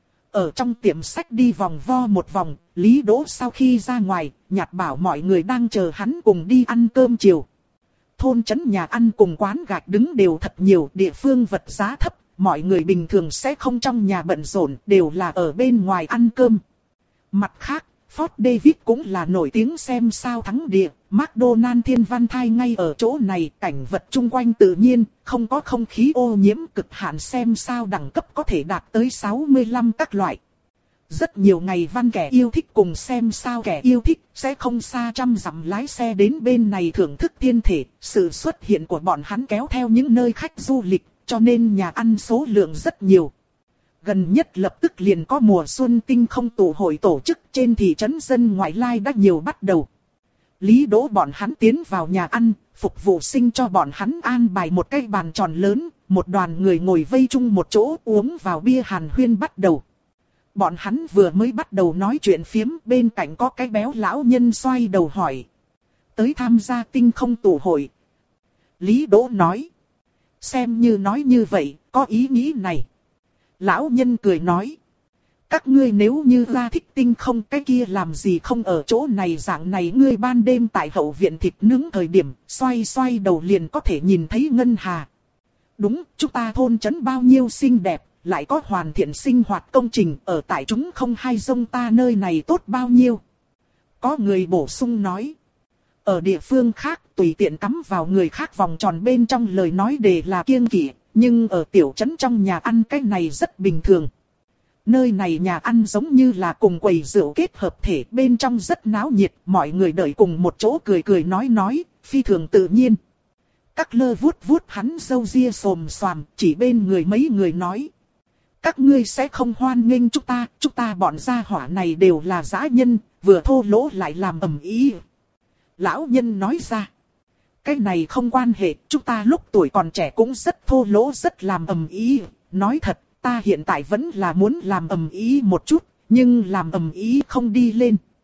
Ở trong tiệm sách đi vòng vo một vòng, Lý Đỗ sau khi ra ngoài, nhạt bảo mọi người đang chờ hắn cùng đi ăn cơm chiều. Thôn trấn nhà ăn cùng quán gạch đứng đều thật nhiều, địa phương vật giá thấp, mọi người bình thường sẽ không trong nhà bận rộn, đều là ở bên ngoài ăn cơm. Mặt khác, Fort David cũng là nổi tiếng xem sao thắng địa, McDonald Thiên Văn Thai ngay ở chỗ này, cảnh vật chung quanh tự nhiên, không có không khí ô nhiễm, cực hạn xem sao đẳng cấp có thể đạt tới sáu mươi lăm các loại. Rất nhiều ngày văn kẻ yêu thích cùng xem sao kẻ yêu thích sẽ không xa trăm dặm lái xe đến bên này thưởng thức thiên thể, sự xuất hiện của bọn hắn kéo theo những nơi khách du lịch, cho nên nhà ăn số lượng rất nhiều. Gần nhất lập tức liền có mùa xuân tinh không tụ hội tổ chức, trên thị trấn dân ngoại lai đã nhiều bắt đầu. Lý Đỗ bọn hắn tiến vào nhà ăn, phục vụ sinh cho bọn hắn an bài một cái bàn tròn lớn, một đoàn người ngồi vây chung một chỗ uống vào bia hàn huyên bắt đầu. Bọn hắn vừa mới bắt đầu nói chuyện phiếm, bên cạnh có cái béo lão nhân xoay đầu hỏi. Tới tham gia tinh không tụ hội. Lý Đỗ nói. Xem như nói như vậy, có ý nghĩ này. Lão nhân cười nói. Các ngươi nếu như ra thích tinh không, cái kia làm gì không ở chỗ này, dạng này ngươi ban đêm tại hậu viện thịt nướng thời điểm, xoay xoay đầu liền có thể nhìn thấy ngân hà. Đúng, chúng ta thôn trấn bao nhiêu xinh đẹp, lại có hoàn thiện sinh hoạt công trình, ở tại chúng không hay dông ta nơi này tốt bao nhiêu. Có người bổ sung nói. Ở địa phương khác, tùy tiện cắm vào người khác vòng tròn bên trong lời nói đề là kiêng kỵ, nhưng ở tiểu trấn trong nhà ăn cái này rất bình thường. Nơi này nhà ăn giống như là cùng quầy rượu kết hợp thể, bên trong rất náo nhiệt, mọi người đợi cùng một chỗ cười cười nói nói, phi thường tự nhiên. Các lơ vuốt vuốt hắn râu ria xồm xoàm, chỉ bên người mấy người nói. Các ngươi sẽ không hoan nghênh chúng ta, chúng ta bọn gia hỏa này đều là dã nhân, vừa thô lỗ lại làm ầm ĩ. Lão nhân nói ra. Cái này không quan hệ, chúng ta lúc tuổi còn trẻ cũng rất thô lỗ rất làm ầm ĩ. Nói thật, ta hiện tại vẫn là muốn làm ầm ĩ một chút, nhưng làm ầm ĩ không đi lên.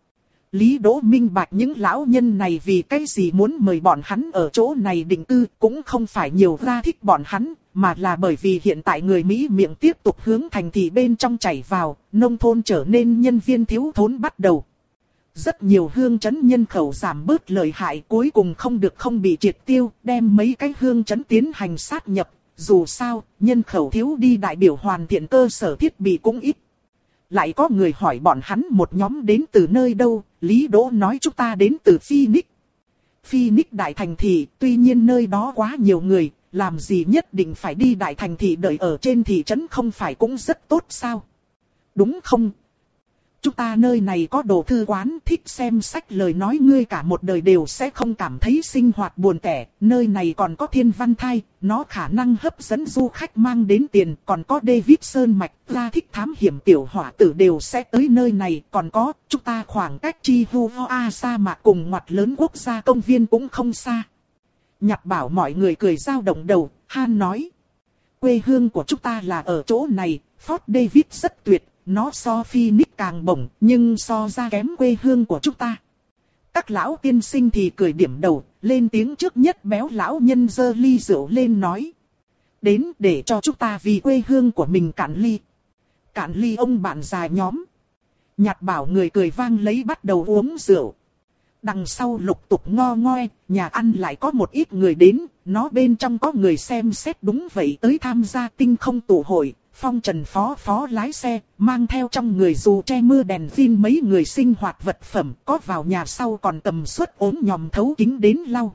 Lý Đỗ minh bạch những lão nhân này vì cái gì muốn mời bọn hắn ở chỗ này định cư, cũng không phải nhiều ra thích bọn hắn, mà là bởi vì hiện tại người Mỹ miệng tiếp tục hướng thành thị bên trong chảy vào, nông thôn trở nên nhân viên thiếu thốn bắt đầu. Rất nhiều hương trấn nhân khẩu giảm bớt lợi hại, cuối cùng không được không bị triệt tiêu, đem mấy cái hương trấn tiến hành sát nhập. Dù sao, nhân khẩu thiếu đi đại biểu hoàn thiện cơ sở thiết bị cũng ít. Lại có người hỏi bọn hắn một nhóm đến từ nơi đâu, Lý Đỗ nói chúng ta đến từ Phoenix. Phoenix đại thành thị, tuy nhiên nơi đó quá nhiều người, làm gì nhất định phải đi đại thành thị đợi ở trên thị trấn không phải cũng rất tốt sao? Đúng không? Chúng ta nơi này có đồ thư quán, thích xem sách, lời nói ngươi cả một đời đều sẽ không cảm thấy sinh hoạt buồn tẻ. Nơi này còn có Thiên Văn Thai, nó khả năng hấp dẫn du khách mang đến tiền. Còn có David Sơn Mạch, ra thích thám hiểm tiểu hỏa tử đều sẽ tới nơi này. Còn có, chúng ta khoảng cách Chihuahua sa mạc cùng ngoặt lớn quốc gia công viên cũng không xa. Nhặt bảo mọi người cười dao động đầu, Han nói. Quê hương của chúng ta là ở chỗ này, Fort David rất tuyệt. Nó so Phoenix càng bổng, nhưng so ra kém quê hương của chúng ta. Các lão tiên sinh thì cười điểm đầu, lên tiếng trước nhất béo lão nhân giơ ly rượu lên nói. Đến để cho chúng ta vì quê hương của mình cạn ly. Cạn ly ông bạn già nhóm. Nhặt bảo người cười vang lấy bắt đầu uống rượu. Đằng sau lục tục ngo ngoe, nhà ăn lại có một ít người đến, nó bên trong có người xem xét đúng vậy tới tham gia tinh không tụ hội. Phong Trần phó phó lái xe, mang theo trong người dù che mưa đèn pin mấy người sinh hoạt vật phẩm, có vào nhà sau còn tầm suất ốm nhòm thấu kính đến lau.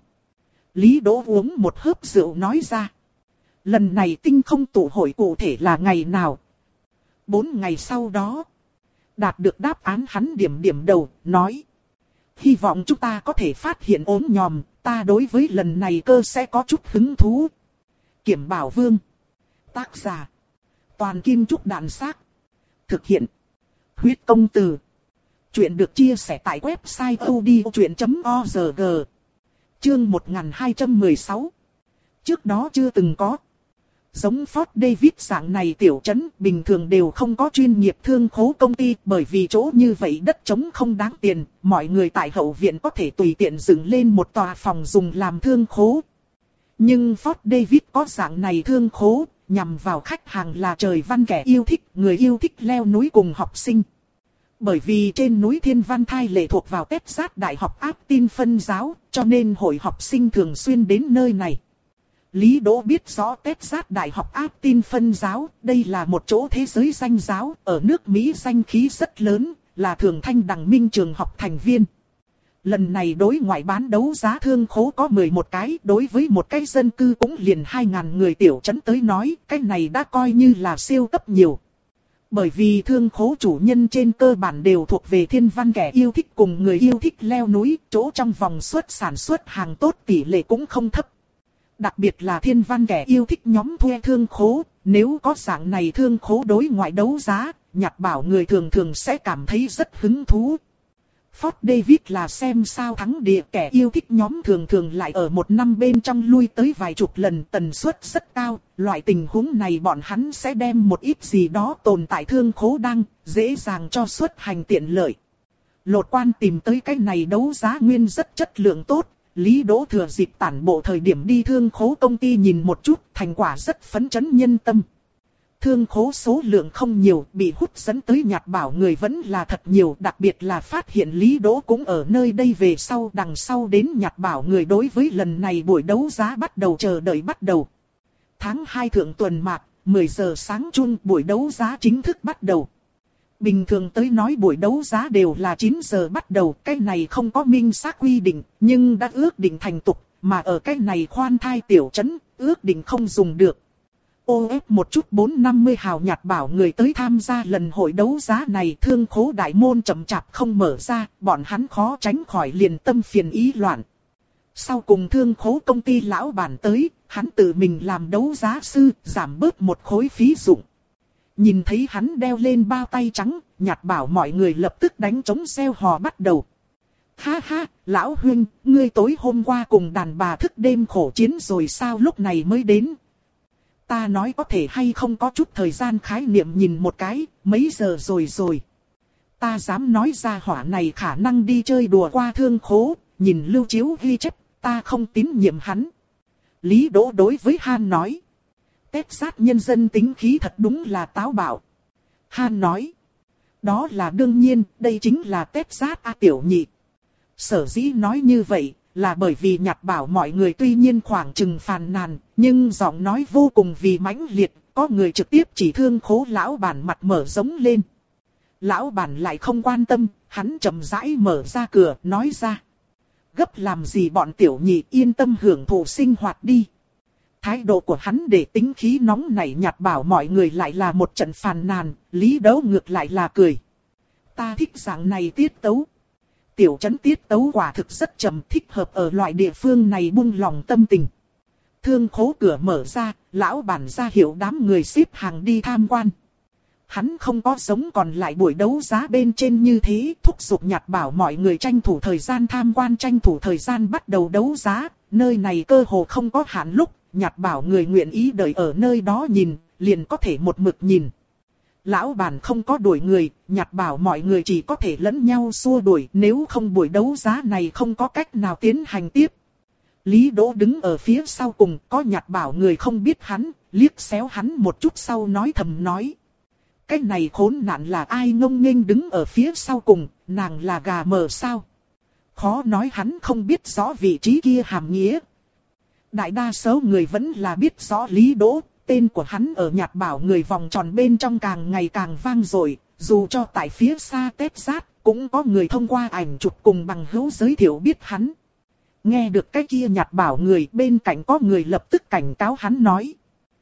Lý Đỗ uống một hớp rượu nói ra. Lần này tinh không tụ hội cụ thể là ngày nào? Bốn ngày sau đó. Đạt được đáp án hắn điểm điểm đầu, nói. Hy vọng chúng ta có thể phát hiện ốm nhòm, ta đối với lần này cơ sẽ có chút hứng thú. Kiểm Bảo Vương. Tác giả. Toàn Kim Trúc Đàn Xác. Thực hiện. Huyết Công Từ. Chuyện được chia sẻ tại website odchuyện chấm org. Chương một nghìn hai trăm mười sáu. Trước đó chưa từng có. Giống Fort David dạng này tiểu trấn bình thường đều không có chuyên nghiệp thương khố công ty, bởi vì chỗ như vậy đất trống không đáng tiền, mọi người tại hậu viện có thể tùy tiện dựng lên một tòa phòng dùng làm thương khố. Nhưng Fort David có dạng này thương khố, nhằm vào khách hàng là trời văn kẻ yêu thích, người yêu thích leo núi cùng học sinh. Bởi vì trên núi Thiên Văn Thai lệ thuộc vào Texas Đại học Austin phân giáo, cho nên hội học sinh thường xuyên đến nơi này. Lý Đỗ biết rõ Texas Đại học Austin phân giáo, đây là một chỗ thế giới danh giáo, ở nước Mỹ danh khí rất lớn, là thường thanh đẳng minh trường học thành viên. Lần này đối ngoại bán đấu giá thương khố có mười một cái, đối với một cái dân cư cũng liền hai nghìn người tiểu trấn tới nói, cái này đã coi như là siêu cấp nhiều. Bởi vì thương khố chủ nhân trên cơ bản đều thuộc về thiên văn kẻ yêu thích cùng người yêu thích leo núi, chỗ trong vòng suất sản xuất hàng tốt tỷ lệ cũng không thấp. Đặc biệt là thiên văn kẻ yêu thích nhóm thuê thương khố, nếu có dạng này thương khố đối ngoại đấu giá, nhặt bảo người thường thường sẽ cảm thấy rất hứng thú. Fort David là xem sao thắng địa, kẻ yêu thích nhóm thường thường lại ở một năm bên trong lui tới vài chục lần, tần suất rất cao. Loại tình huống này bọn hắn sẽ đem một ít gì đó tồn tại thương khố đăng, dễ dàng cho xuất hành tiện lợi. Lột quan tìm tới cái này đấu giá nguyên rất chất lượng tốt. Lý Đỗ thừa dịp tản bộ thời điểm đi thương khố công ty nhìn một chút, thành quả rất phấn chấn nhân tâm. Thương khố số lượng không nhiều, bị hút dẫn tới nhặt bảo người vẫn là thật nhiều, đặc biệt là phát hiện Lý Đỗ cũng ở nơi đây về sau, đằng sau đến nhặt bảo người đối với lần này buổi đấu giá bắt đầu chờ đợi bắt đầu. Tháng hai thượng tuần mạc, mười giờ sáng chung buổi đấu giá chính thức bắt đầu. Bình thường tới nói buổi đấu giá đều là chín giờ bắt đầu, cái này không có minh xác quy định, nhưng đã ước định thành tục, mà ở cái này khoan thai tiểu trấn, ước định không dùng được. Ô ép một chút bốn năm mươi hào nhặt bảo người tới tham gia lần hội đấu giá này, thương khố đại môn chậm chạp không mở ra, bọn hắn khó tránh khỏi liền tâm phiền ý loạn. Sau cùng thương khố công ty lão bản tới, hắn tự mình làm đấu giá sư, giảm bớt một khối phí dụng. Nhìn thấy hắn đeo lên bao tay trắng, nhặt bảo mọi người lập tức đánh trống reo hò bắt đầu. Ha ha, lão huynh, ngươi tối hôm qua cùng đàn bà thức đêm khổ chiến rồi sao lúc này mới đến? Ta nói có thể hay không có chút thời gian khái niệm nhìn một cái, mấy giờ rồi rồi. ta dám nói ra hỏa này khả năng đi chơi đùa qua thương khố, nhìn lưu chiếu ghi chép, ta không tín nhiệm hắn. Lý Đỗ đối với Han nói. Tép sát nhân dân tính khí thật đúng là táo bạo. Han nói. Đó là đương nhiên, đây chính là tép sát A tiểu nhị. Sở dĩ nói như vậy, là bởi vì Nhạt Bảo mọi người tuy nhiên khoảng chừng phàn nàn, nhưng giọng nói vô cùng vì mãnh liệt, có người trực tiếp chỉ thương khố lão bản mặt mở giống lên. Lão bản lại không quan tâm, hắn chậm rãi mở ra cửa, nói ra. Gấp làm gì bọn tiểu nhị, yên tâm hưởng thụ sinh hoạt đi. Thái độ của hắn để tính khí nóng nảy Nhạt Bảo mọi người lại là một trận phàn nàn, Lý Đấu ngược lại là cười. Ta thích dạng này tiết tấu. Tiểu trấn tiết tấu quả thực rất trầm, thích hợp ở loại địa phương này buông lòng tâm tình. Thương khố cửa mở ra, lão bản ra hiệu đám người xếp hàng đi tham quan. Hắn không có giống còn lại buổi đấu giá bên trên như thế, thúc giục Nhạt Bảo mọi người tranh thủ thời gian tham quan, tranh thủ thời gian bắt đầu đấu giá. Nơi này cơ hồ không có hạn lúc, Nhạt Bảo người nguyện ý đợi ở nơi đó nhìn, liền có thể một mực nhìn. Lão bản không có đuổi người, Nhạt Bảo mọi người chỉ có thể lẫn nhau xua đuổi, nếu không buổi đấu giá này không có cách nào tiến hành tiếp. Lý Đỗ đứng ở phía sau cùng, có Nhạt Bảo người không biết hắn, liếc xéo hắn một chút sau nói thầm nói. Cái này khốn nạn là ai ngông nghênh đứng ở phía sau cùng, nàng là gà mờ sao? Khó nói hắn không biết rõ vị trí kia hàm nghĩa. Đại đa số người vẫn là biết rõ Lý Đỗ, tên của hắn ở Nhạt Bảo người vòng tròn bên trong càng ngày càng vang dội, dù cho tại phía xa Tép Sát, cũng có người thông qua ảnh chụp cùng bằng hữu giới thiệu biết hắn. Nghe được cái kia Nhạt Bảo người, bên cạnh có người lập tức cảnh cáo hắn nói.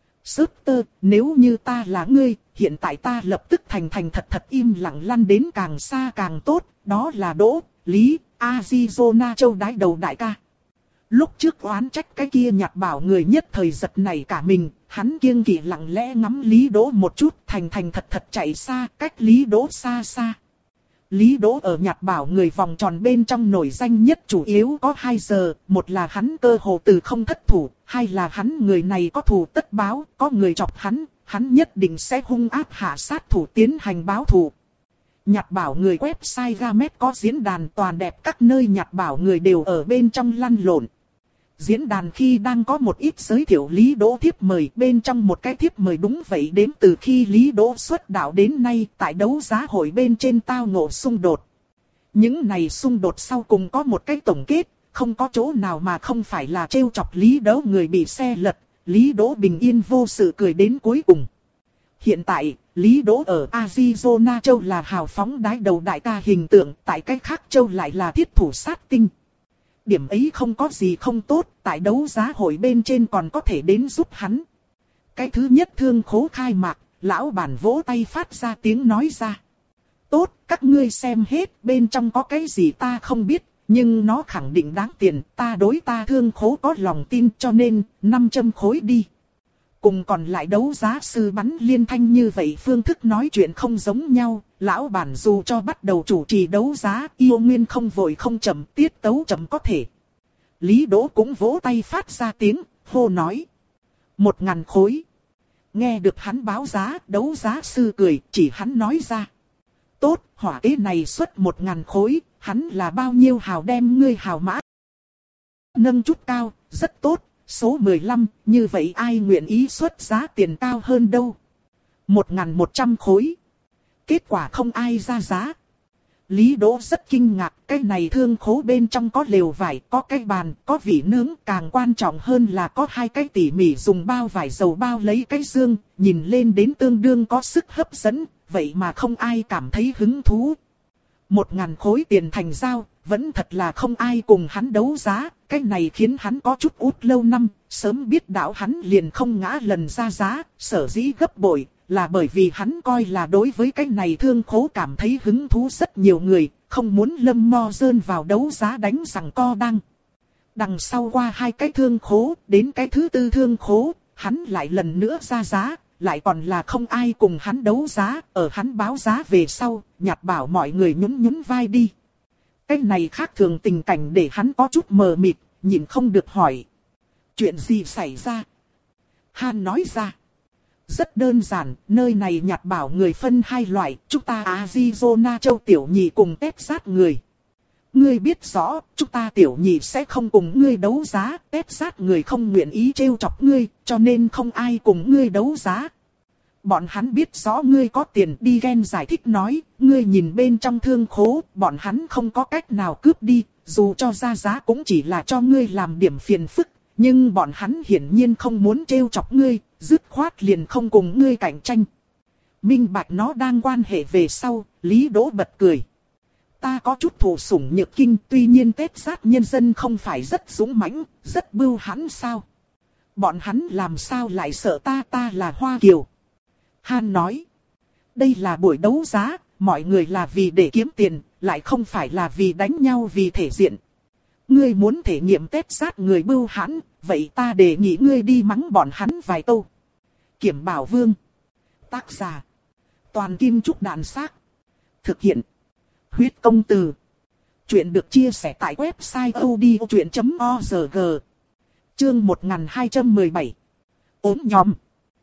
Sớt tơ, nếu như ta là ngươi, hiện tại ta lập tức thành thành thật thật im lặng lăn đến càng xa càng tốt, đó là Đỗ, Lý, Arizona châu đái đầu đại ca. Lúc trước oán trách cái kia Nhạt Bảo người nhất thời giật này cả mình, hắn kiêng kỵ lặng lẽ ngắm Lý Đỗ một chút, thành thành thật thật chạy xa, cách Lý Đỗ xa xa. Lý Đỗ ở Nhạt Bảo người vòng tròn bên trong nổi danh nhất chủ yếu có hai giờ, một là hắn cơ hồ từ không thất thủ, hai là hắn người này có thù tất báo, có người chọc hắn, hắn nhất định sẽ hung ác hạ sát thủ tiến hành báo thù. Nhạt Bảo người website Gamet có diễn đàn toàn đẹp, các nơi Nhạt Bảo người đều ở bên trong lăn lộn. Diễn đàn khi đang có một ít giới thiệu Lý Đỗ thiếp mời, bên trong một cái thiếp mời đúng vậy đếm từ khi Lý Đỗ xuất đạo đến nay tại đấu giá hội bên trên tao ngộ xung đột. Những này xung đột sau cùng có một cái tổng kết, không có chỗ nào mà không phải là trêu chọc Lý Đỗ người bị xe lật, Lý Đỗ bình yên vô sự cười đến cuối cùng. Hiện tại, Lý Đỗ ở Arizona châu là hào phóng đái đầu đại ca hình tượng, tại cái khác châu lại là thiết thủ sát tinh. Điểm ấy không có gì không tốt, tại đấu giá hội bên trên còn có thể đến giúp hắn. Cái thứ nhất thương khố khai mạc, lão bản vỗ tay phát ra tiếng nói ra. Tốt, các ngươi xem hết, bên trong có cái gì ta không biết, nhưng nó khẳng định đáng tiền, ta đối ta thương khố có lòng tin cho nên, năm trăm khối đi. Cùng còn lại đấu giá sư bắn liên thanh như vậy phương thức nói chuyện không giống nhau, lão bản dù cho bắt đầu chủ trì đấu giá, yêu nguyên không vội không chậm, tiết tấu chậm có thể. Lý Đỗ cũng vỗ tay phát ra tiếng, hô nói. Một ngàn khối. Nghe được hắn báo giá, đấu giá sư cười, chỉ hắn nói ra. Tốt, hỏa kế này xuất một ngàn khối, hắn là bao nhiêu hào đem ngươi hào mã. Nâng chút cao, rất tốt. Số mười lăm, như vậy ai nguyện ý xuất giá tiền cao hơn đâu? một nghìn một trăm khối. Kết quả không ai ra giá. Lý Đỗ rất kinh ngạc, cái này thương khố bên trong có lều vải, có cái bàn, có vỉ nướng, càng quan trọng hơn là có hai cái tỉ mỉ dùng bao vải dầu bao lấy cái dương, nhìn lên đến tương đương có sức hấp dẫn, vậy mà không ai cảm thấy hứng thú. Một ngàn khối tiền thành giao, vẫn thật là không ai cùng hắn đấu giá, cái này khiến hắn có chút út lâu năm, sớm biết đạo hắn liền không ngã lần ra giá, sở dĩ gấp bội, là bởi vì hắn coi là đối với cái này thương khố cảm thấy hứng thú rất nhiều người, không muốn lâm mo rơn vào đấu giá đánh rằng co đăng. Đằng sau qua hai cái thương khố, đến cái thứ tư thương khố, hắn lại lần nữa ra giá. Lại còn là không ai cùng hắn đấu giá, ở hắn báo giá về sau, Nhạt Bảo mọi người nhún nhún vai đi. Cái này khác thường tình cảnh để hắn có chút mờ mịt, nhìn không được hỏi. Chuyện gì xảy ra? Han nói ra. Rất đơn giản, nơi này nhặt bảo người phân hai loại, chúng ta Arizona châu tiểu nhị cùng Texas người. Ngươi biết rõ, chúng ta tiểu nhị sẽ không cùng ngươi đấu giá, Texas người không nguyện ý trêu chọc ngươi, cho nên không ai cùng ngươi đấu giá. Bọn hắn biết rõ ngươi có tiền, đi ghen giải thích nói, ngươi nhìn bên trong thương khố, bọn hắn không có cách nào cướp đi, dù cho ra giá cũng chỉ là cho ngươi làm điểm phiền phức, nhưng bọn hắn hiển nhiên không muốn trêu chọc ngươi, dứt khoát liền không cùng ngươi cạnh tranh. Minh bạch nó đang quan hệ về sau, Lý Đỗ bật cười. Ta có chút thụ sủng nhược kinh, tuy nhiên Texas nhân dân không phải rất dũng mãnh, rất bưu hãn sao? Bọn hắn làm sao lại sợ ta, ta là Hoa Kiều. Han nói, đây là buổi đấu giá, mọi người là vì để kiếm tiền, lại không phải là vì đánh nhau vì thể diện. Ngươi muốn thể nghiệm Texas người bưu hãn, vậy ta đề nghị ngươi đi mắng bọn hắn vài câu. Kiểm Bảo Vương. Tác giả. Toàn Kim Trúc Đạn Xác. Thực hiện. Huyết Công Từ. Chuyện được chia sẻ tại website odchuyện chấm org. Chương một nghìn hai trăm mười bảy. Ốm nhòm.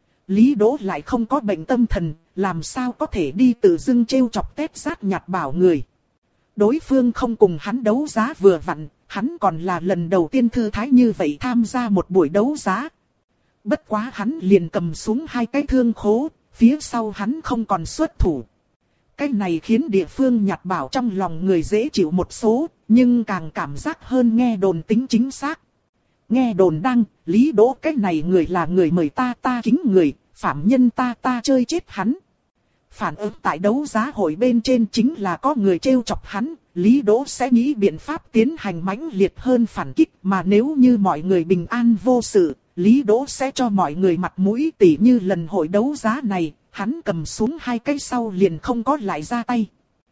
Lý Đỗ lại không có bệnh tâm thần, làm sao có thể đi tự dưng trêu chọc Texas nhặt bảo người. Đối phương không cùng hắn đấu giá vừa vặn, hắn còn là lần đầu tiên thư thái như vậy tham gia một buổi đấu giá. Bất quá hắn liền cầm xuống hai cái thương khố, phía sau hắn không còn xuất thủ. Cái này khiến địa phương nhặt bảo trong lòng người dễ chịu một số, nhưng càng cảm giác hơn nghe đồn tính chính xác. Nghe đồn đăng, Lý Đỗ cái này người là người mời ta ta kính người, phạm nhân ta ta chơi chết hắn. Phản ứng tại đấu giá hội bên trên chính là có người trêu chọc hắn, Lý Đỗ sẽ nghĩ biện pháp tiến hành mãnh liệt hơn phản kích, mà nếu như mọi người bình an vô sự, Lý Đỗ sẽ cho mọi người mặt mũi, tỉ như lần hội đấu giá này, hắn cầm xuống hai cái sau liền không có lại ra tay.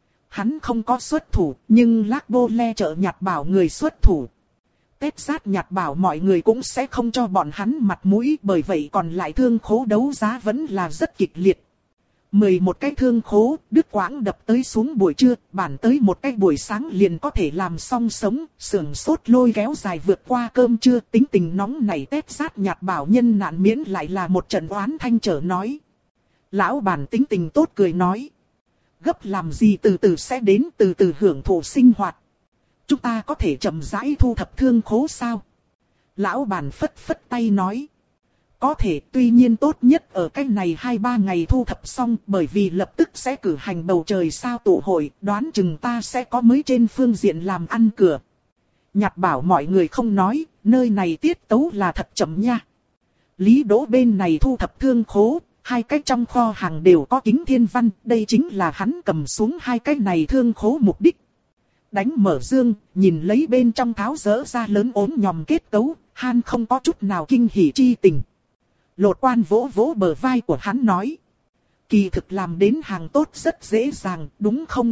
Hắn không có xuất thủ, nhưng Lác Bô Le chợ nhặt bảo người xuất thủ. Texas nhặt bảo mọi người cũng sẽ không cho bọn hắn mặt mũi, bởi vậy còn lại thương khố đấu giá vẫn là rất kịch liệt. Mười một cái thương khố, đứt quãng đập tới xuống buổi trưa, bản tới một cái buổi sáng liền có thể làm xong sống, sườn sốt lôi kéo dài vượt qua cơm trưa, tính tình nóng này Texas nhặt bảo nhân nạn miễn lại là một trận oán thanh trở nói. Lão bản tính tình tốt cười nói. Gấp làm gì, từ từ sẽ đến, từ từ hưởng thụ sinh hoạt. Chúng ta có thể chậm rãi thu thập thương khố sao? Lão bản phất phất tay nói. Có thể, tuy nhiên tốt nhất ở cái này hai ba ngày thu thập xong, bởi vì lập tức sẽ cử hành bầu trời sao tụ hội, đoán chừng ta sẽ có mới trên phương diện làm ăn cửa. Nhặt bảo mọi người không nói, nơi này tiết tấu là thật chậm nha. Lý Đỗ bên này thu thập thương khố, hai cái trong kho hàng đều có kính thiên văn, đây chính là hắn cầm xuống hai cái này thương khố mục đích. Đánh mở dương, nhìn lấy bên trong tháo dỡ ra lớn ốm nhòm kết cấu, Han không có chút nào kinh hỉ chi tình. Lột Quan vỗ vỗ bờ vai của hắn nói. Kỳ thực làm đến hàng tốt rất dễ dàng, đúng không?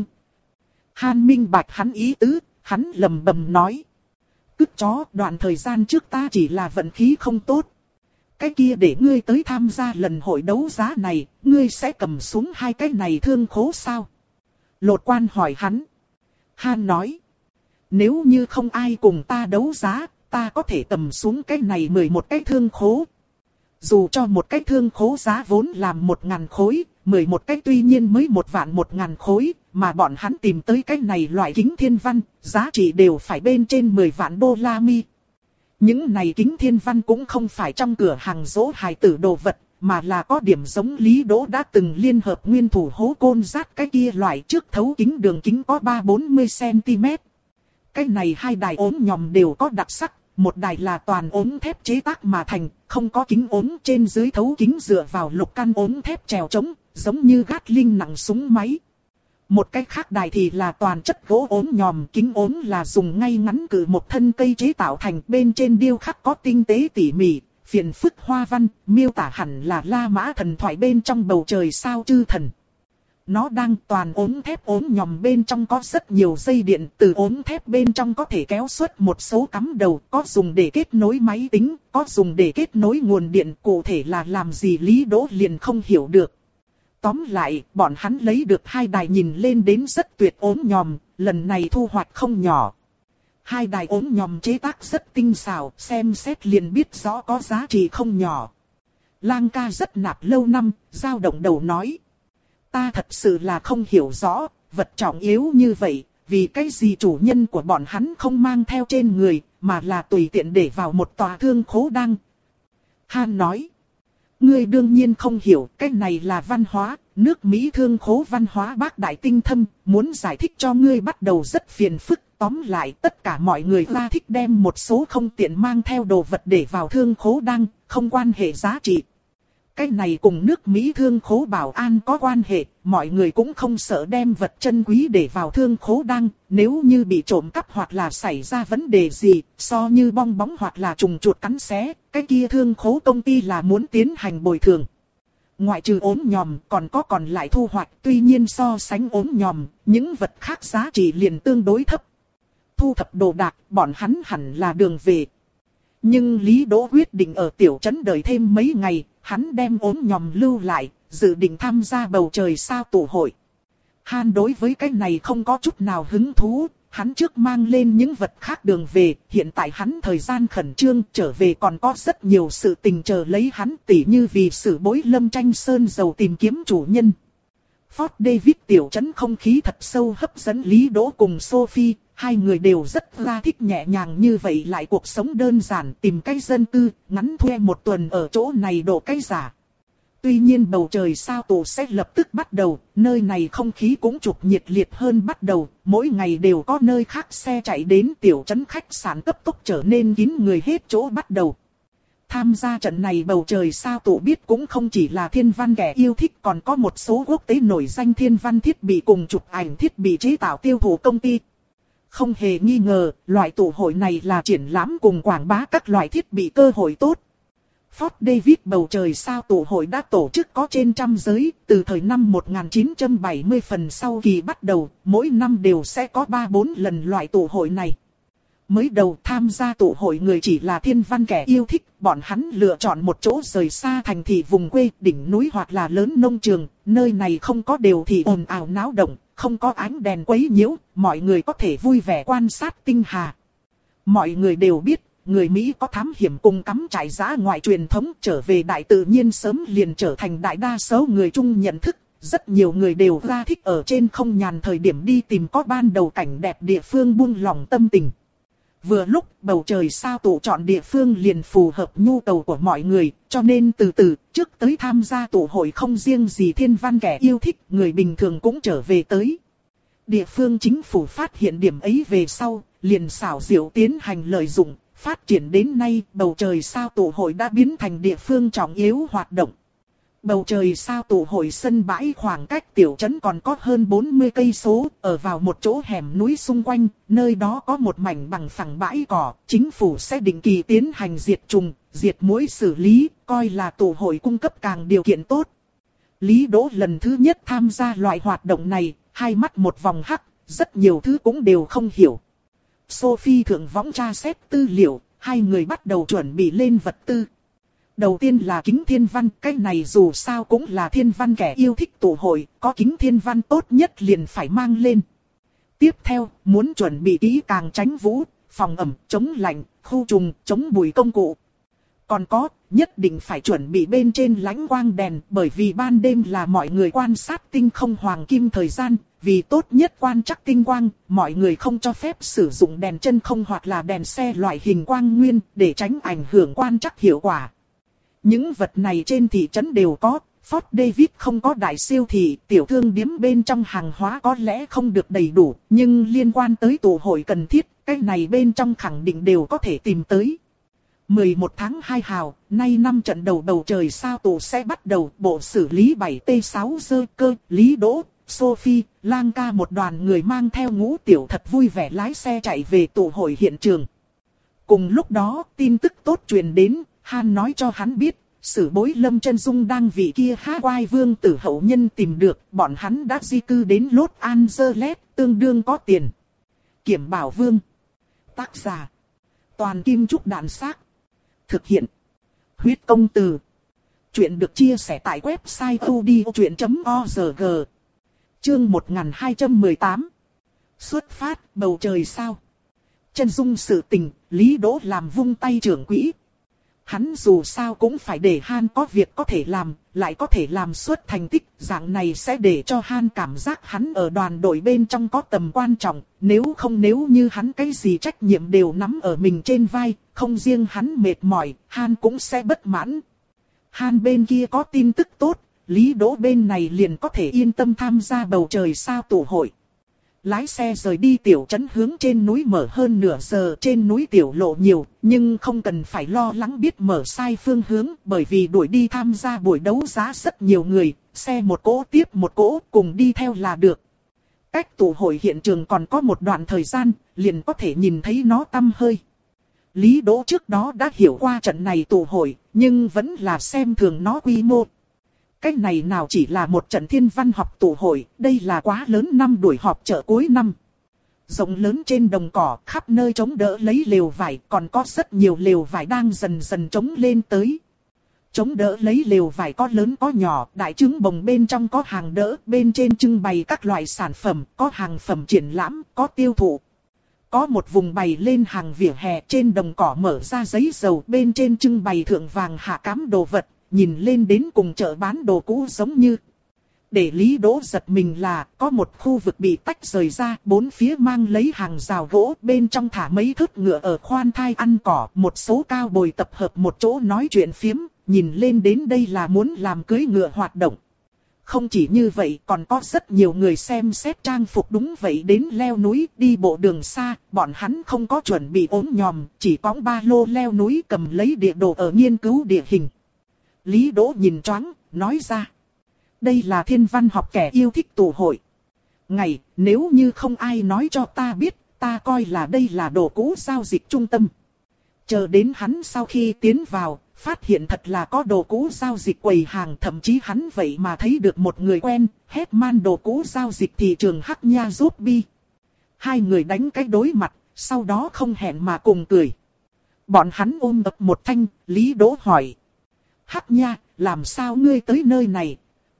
Han minh bạch hắn ý tứ, hắn lầm bầm nói. Cứt chó, đoạn thời gian trước ta chỉ là vận khí không tốt. Cái kia để ngươi tới tham gia lần hội đấu giá này, ngươi sẽ cầm xuống hai cái này thương khố sao? Lột Quan hỏi hắn. Han nói. Nếu như không ai cùng ta đấu giá, ta có thể cầm xuống cái này mười một cái thương khố. Dù cho một cái thương khố giá vốn làm một ngàn khối, mười một cái tuy nhiên mới một vạn một ngàn khối, mà bọn hắn tìm tới cái này loại kính thiên văn, giá trị đều phải bên trên mười vạn đô la mi. Những này kính thiên văn cũng không phải trong cửa hàng dỗ hài tử đồ vật, mà là có điểm giống Lý Đỗ đã từng liên hợp nguyên thủ hố côn rát cái kia loại trước thấu kính đường kính có ba đến bốn mươi xăng-ti-mét. Cái này hai đài ốm nhòm đều có đặc sắc. Một đài là toàn ốm thép chế tác mà thành, không có kính ốm, trên dưới thấu kính dựa vào lục căn ốm thép trèo trống, giống như gát linh nặng súng máy. Một cái khác đài thì là toàn chất gỗ ốm nhòm, kính ốm là dùng ngay ngắn cử một thân cây chế tạo thành, bên trên điêu khắc có tinh tế tỉ mỉ, phiền phức hoa văn, miêu tả hẳn là La Mã thần thoại bên trong bầu trời sao chư thần. Nó đang toàn ốm thép ốm nhòm bên trong có rất nhiều dây điện, từ ốm thép bên trong có thể kéo xuất một số cắm đầu, có dùng để kết nối máy tính, có dùng để kết nối nguồn điện, cụ thể là làm gì Lý Đỗ liền không hiểu được. Tóm lại, bọn hắn lấy được hai đài nhìn lên đến rất tuyệt ốm nhòm, lần này thu hoạch không nhỏ. Hai đài ốm nhòm chế tác rất tinh xảo, xem xét liền biết rõ có giá trị không nhỏ. Lang ca rất nạp lâu năm, dao động đầu nói. Ta thật sự là không hiểu rõ, vật trọng yếu như vậy, vì cái gì chủ nhân của bọn hắn không mang theo trên người, mà là tùy tiện để vào một tòa thương khố đăng. Han nói. Ngươi đương nhiên không hiểu, cái này là văn hóa, nước Mỹ thương khố văn hóa bác đại tinh thâm, muốn giải thích cho ngươi bắt đầu rất phiền phức. Tóm lại tất cả mọi người ra thích đem một số không tiện mang theo đồ vật để vào thương khố đăng, không quan hệ giá trị. Cái này cùng nước Mỹ thương khố bảo an có quan hệ, mọi người cũng không sợ đem vật chân quý để vào thương khố đăng, nếu như bị trộm cắp hoặc là xảy ra vấn đề gì, so như bong bóng hoặc là trùng chuột cắn xé, cái kia thương khố công ty là muốn tiến hành bồi thường. Ngoại trừ ốm nhòm còn có còn lại thu hoạch, tuy nhiên so sánh ốm nhòm, những vật khác giá trị liền tương đối thấp. Thu thập đồ đạc, bọn hắn hẳn là đường về. Nhưng Lý Đỗ quyết định ở tiểu trấn đợi thêm mấy ngày, hắn đem ốm nhòm lưu lại, dự định tham gia bầu trời sao tụ hội. Han đối với cái này không có chút nào hứng thú, hắn trước mang lên những vật khác đường về, hiện tại hắn thời gian khẩn trương, trở về còn có rất nhiều sự tình chờ lấy hắn, tỉ như vì sự bối lâm tranh sơn dầu tìm kiếm chủ nhân. Fort David tiểu trấn không khí thật sâu hấp dẫn Lý Đỗ cùng Sophie, hai người đều rất ra thích nhẹ nhàng như vậy lại cuộc sống đơn giản, tìm cái dân cư, ngắn thuê một tuần ở chỗ này độ cái giả. Tuy nhiên bầu trời sao tụ sẽ lập tức bắt đầu, nơi này không khí cũng trục nhiệt liệt hơn bắt đầu, mỗi ngày đều có nơi khác xe chạy đến tiểu trấn khách sạn cấp tốc trở nên kín người hết chỗ bắt đầu. Tham gia trận này bầu trời sao tụ biết cũng không chỉ là thiên văn kẻ yêu thích, còn có một số quốc tế nổi danh thiên văn thiết bị cùng chụp ảnh thiết bị chế tạo tiêu thụ công ty. Không hề nghi ngờ, loại tụ hội này là triển lãm cùng quảng bá các loại thiết bị cơ hội tốt. Fort David bầu trời sao tụ hội đã tổ chức có trên trăm giới, từ thời năm một nghìn chín trăm bảy mươi phần sau kỳ bắt đầu, mỗi năm đều sẽ có ba bốn lần loại tụ hội này. Mới đầu tham gia tụ hội người chỉ là thiên văn kẻ yêu thích, bọn hắn lựa chọn một chỗ rời xa thành thị vùng quê, đỉnh núi hoặc là lớn nông trường, nơi này không có đều thị ồn ào náo động, không có ánh đèn quấy nhiễu, mọi người có thể vui vẻ quan sát tinh hà. Mọi người đều biết, người Mỹ có thám hiểm cùng cắm trại dã ngoại truyền thống, trở về đại tự nhiên sớm liền trở thành đại đa số người Trung nhận thức. Rất nhiều người đều ra thích ở trên không nhàn thời điểm đi tìm có ban đầu cảnh đẹp địa phương buông lòng tâm tình. Vừa lúc bầu trời sao tụ chọn địa phương liền phù hợp nhu cầu của mọi người, cho nên từ từ, trước tới tham gia tụ hội không riêng gì thiên văn kẻ yêu thích, người bình thường cũng trở về tới. Địa phương chính phủ phát hiện điểm ấy về sau, liền xảo diệu tiến hành lợi dụng, phát triển đến nay bầu trời sao tụ hội đã biến thành địa phương trọng yếu hoạt động. Bầu trời sao tụ hội sân bãi khoảng cách tiểu trấn còn có hơn bốn mươi cây số, ở vào một chỗ hẻm núi xung quanh, nơi đó có một mảnh bằng phẳng bãi cỏ, chính phủ sẽ định kỳ tiến hành diệt trùng, diệt muỗi xử lý, coi là tụ hội cung cấp càng điều kiện tốt. Lý Đỗ lần thứ nhất tham gia loại hoạt động này, hai mắt một vòng hắc, rất nhiều thứ cũng đều không hiểu. Sophie thượng võng tra xét tư liệu, hai người bắt đầu chuẩn bị lên vật tư. Đầu tiên là kính thiên văn, cái này dù sao cũng là thiên văn kẻ yêu thích tụ hội, có kính thiên văn tốt nhất liền phải mang lên. Tiếp theo, muốn chuẩn bị kỹ càng tránh vũ, phòng ẩm, chống lạnh, khu trùng, chống bụi công cụ. Còn có, nhất định phải chuẩn bị bên trên lánh quang đèn, bởi vì ban đêm là mọi người quan sát tinh không hoàng kim thời gian, vì tốt nhất quan trắc tinh quang, mọi người không cho phép sử dụng đèn chân không hoặc là đèn xe loại hình quang nguyên, để tránh ảnh hưởng quan trắc hiệu quả. Những vật này trên thị trấn đều có, Fort David không có đại siêu thị, tiểu thương điếm bên trong hàng hóa có lẽ không được đầy đủ, nhưng liên quan tới tụ hội cần thiết, cái này bên trong khẳng định đều có thể tìm tới. mười một tháng hai hào, nay năm trận đầu bầu trời sao tụ sẽ bắt đầu, bộ xử lý bảy T sáu dơ cơ, Lý Đỗ, Sophie, Lang ca một đoàn người mang theo Ngũ Tiểu thật vui vẻ lái xe chạy về tụ hội hiện trường. Cùng lúc đó, tin tức tốt truyền đến, Han nói cho hắn biết, Sử Bối Lâm Chân Dung đang vị kia Hawaii vương tử hậu nhân tìm được, bọn hắn đã di cư đến Los Angeles, tương đương có tiền. Kiểm Bảo Vương. Tác giả: Toàn Kim Trúc Đạn Xác. Thực hiện: Huyết Công Từ. Chuyện được chia sẻ tại website odchuyện chấm org. Chương một nghìn hai trăm mười tám. Xuất phát bầu trời sao. Chân Dung sự tình, Lý Đỗ làm vung tay trưởng quỹ. Hắn dù sao cũng phải để Han có việc có thể làm, lại có thể làm xuất thành tích, dạng này sẽ để cho Han cảm giác hắn ở đoàn đội bên trong có tầm quan trọng, nếu không nếu như hắn cái gì trách nhiệm đều nắm ở mình trên vai, không riêng hắn mệt mỏi, Han cũng sẽ bất mãn. Han bên kia có tin tức tốt, Lý Đỗ bên này liền có thể yên tâm tham gia bầu trời sao tụ hội. Lái xe rời đi tiểu trấn hướng trên núi mở hơn nửa giờ, trên núi tiểu lộ nhiều, nhưng không cần phải lo lắng biết mở sai phương hướng, bởi vì đuổi đi tham gia buổi đấu giá rất nhiều người, xe một cỗ tiếp một cỗ cùng đi theo là được. Cách tụ hội hiện trường còn có một đoạn thời gian, liền có thể nhìn thấy nó tăm hơi. Lý Đỗ trước đó đã hiểu qua trận này tụ hội, nhưng vẫn là xem thường nó quy mô. Cái này nào chỉ là một trận thiên văn học tụ hội, đây là quá lớn năm đuổi họp chợ cuối năm. Rộng lớn trên đồng cỏ, khắp nơi chống đỡ lấy lều vải, còn có rất nhiều lều vải đang dần dần chống lên tới. Chống đỡ lấy lều vải có lớn có nhỏ, đại trứng bồng bên trong có hàng đỡ, bên trên trưng bày các loại sản phẩm, có hàng phẩm triển lãm, có tiêu thụ. Có một vùng bày lên hàng vỉa hè, trên đồng cỏ mở ra giấy dầu, bên trên trưng bày thượng vàng hạ cám đồ vật. Nhìn lên đến cùng chợ bán đồ cũ giống như. Để Lý Đỗ giật mình là có một khu vực bị tách rời ra, bốn phía mang lấy hàng rào gỗ, bên trong thả mấy thớt ngựa ở khoan thai ăn cỏ, một số cao bồi tập hợp một chỗ nói chuyện phiếm, nhìn lên đến đây là muốn làm cưới ngựa hoạt động. Không chỉ như vậy, còn có rất nhiều người xem xét trang phục đúng vậy đến leo núi, đi bộ đường xa, bọn hắn không có chuẩn bị ốm nhòm, chỉ cõng ba lô leo núi cầm lấy địa đồ ở nghiên cứu địa hình. Lý Đỗ nhìn choáng, nói ra. Đây là thiên văn học kẻ yêu thích tụ hội. Ngày, nếu như không ai nói cho ta biết, ta coi là đây là đồ cũ giao dịch trung tâm. Chờ đến hắn sau khi tiến vào, phát hiện thật là có đồ cũ giao dịch quầy hàng. Thậm chí hắn vậy mà thấy được một người quen, hét man đồ cũ giao dịch thị trường Hắc Nha Rốt Bi. Hai người đánh cái đối mặt, sau đó không hẹn mà cùng cười. Bọn hắn ôm ập một thanh, Lý Đỗ hỏi. Hắc Nha, làm sao ngươi tới nơi này?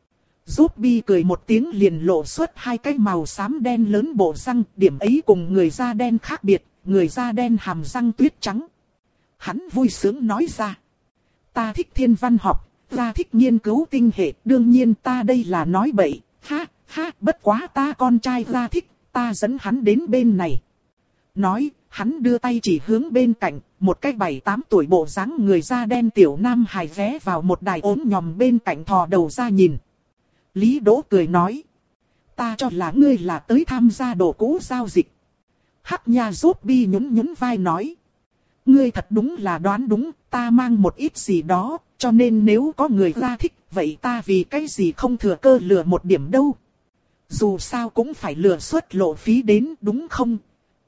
Rốt Bi cười một tiếng liền lộ xuất hai cái màu xám đen lớn bộ răng, điểm ấy cùng người da đen khác biệt, người da đen hàm răng tuyết trắng. Hắn vui sướng nói ra. Ta thích thiên văn học, ta thích nghiên cứu tinh hệ, đương nhiên ta đây là nói bậy, ha, ha, bất quá ta con trai ta thích, ta dẫn hắn đến bên này. Nói, hắn đưa tay chỉ hướng bên cạnh, một cái bảy tám tuổi bộ dáng người da đen tiểu nam hài ghé vào một đài ốm nhòm bên cạnh thò đầu ra nhìn. Lý Đỗ cười nói, ta cho là ngươi là tới tham gia đồ cũ giao dịch. Hắc Nha Rốt Bi nhún nhún vai nói, ngươi thật đúng là đoán đúng, ta mang một ít gì đó, cho nên nếu có người ra thích, vậy ta vì cái gì không thừa cơ lừa một điểm đâu. Dù sao cũng phải lừa suất lộ phí đến đúng không?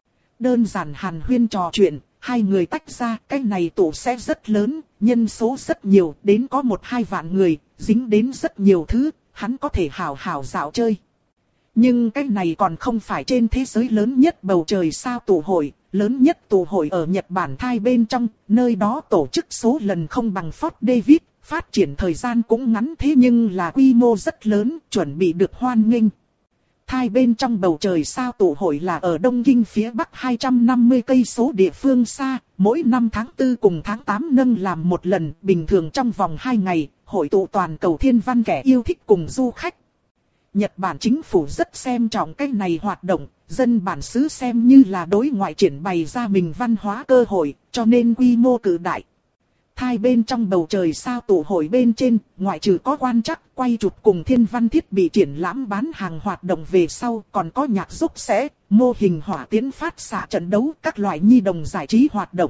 Đơn giản hàn huyên trò chuyện, hai người tách ra, cái này tổ sẽ rất lớn, nhân số rất nhiều, đến có một hai vạn người, dính đến rất nhiều thứ, hắn có thể hào hào dạo chơi. Nhưng cái này còn không phải trên thế giới lớn nhất bầu trời sao tụ hội, lớn nhất tụ hội ở Nhật Bản thai bên trong, nơi đó tổ chức số lần không bằng Fort David, phát triển thời gian cũng ngắn thế nhưng là quy mô rất lớn, chuẩn bị được hoan nghênh. Thai bên trong bầu trời sao tụ hội là ở Đông Kinh phía Bắc hai trăm năm mươi cây số địa phương xa, mỗi năm tháng tư cùng tháng tám nâng làm một lần, bình thường trong vòng hai ngày, hội tụ toàn cầu thiên văn kẻ yêu thích cùng du khách. Nhật Bản chính phủ rất xem trọng cái này hoạt động, dân bản xứ xem như là đối ngoại triển bày ra mình văn hóa cơ hội, cho nên quy mô cự đại. Thai bên trong bầu trời sao tụ hội bên trên, ngoại trừ có quan trắc, quay chụp cùng thiên văn thiết bị triển lãm bán hàng hoạt động về sau, còn có nhạc dốc sẽ, mô hình hỏa tiến phát xạ trận đấu, các loại nhi đồng giải trí hoạt động.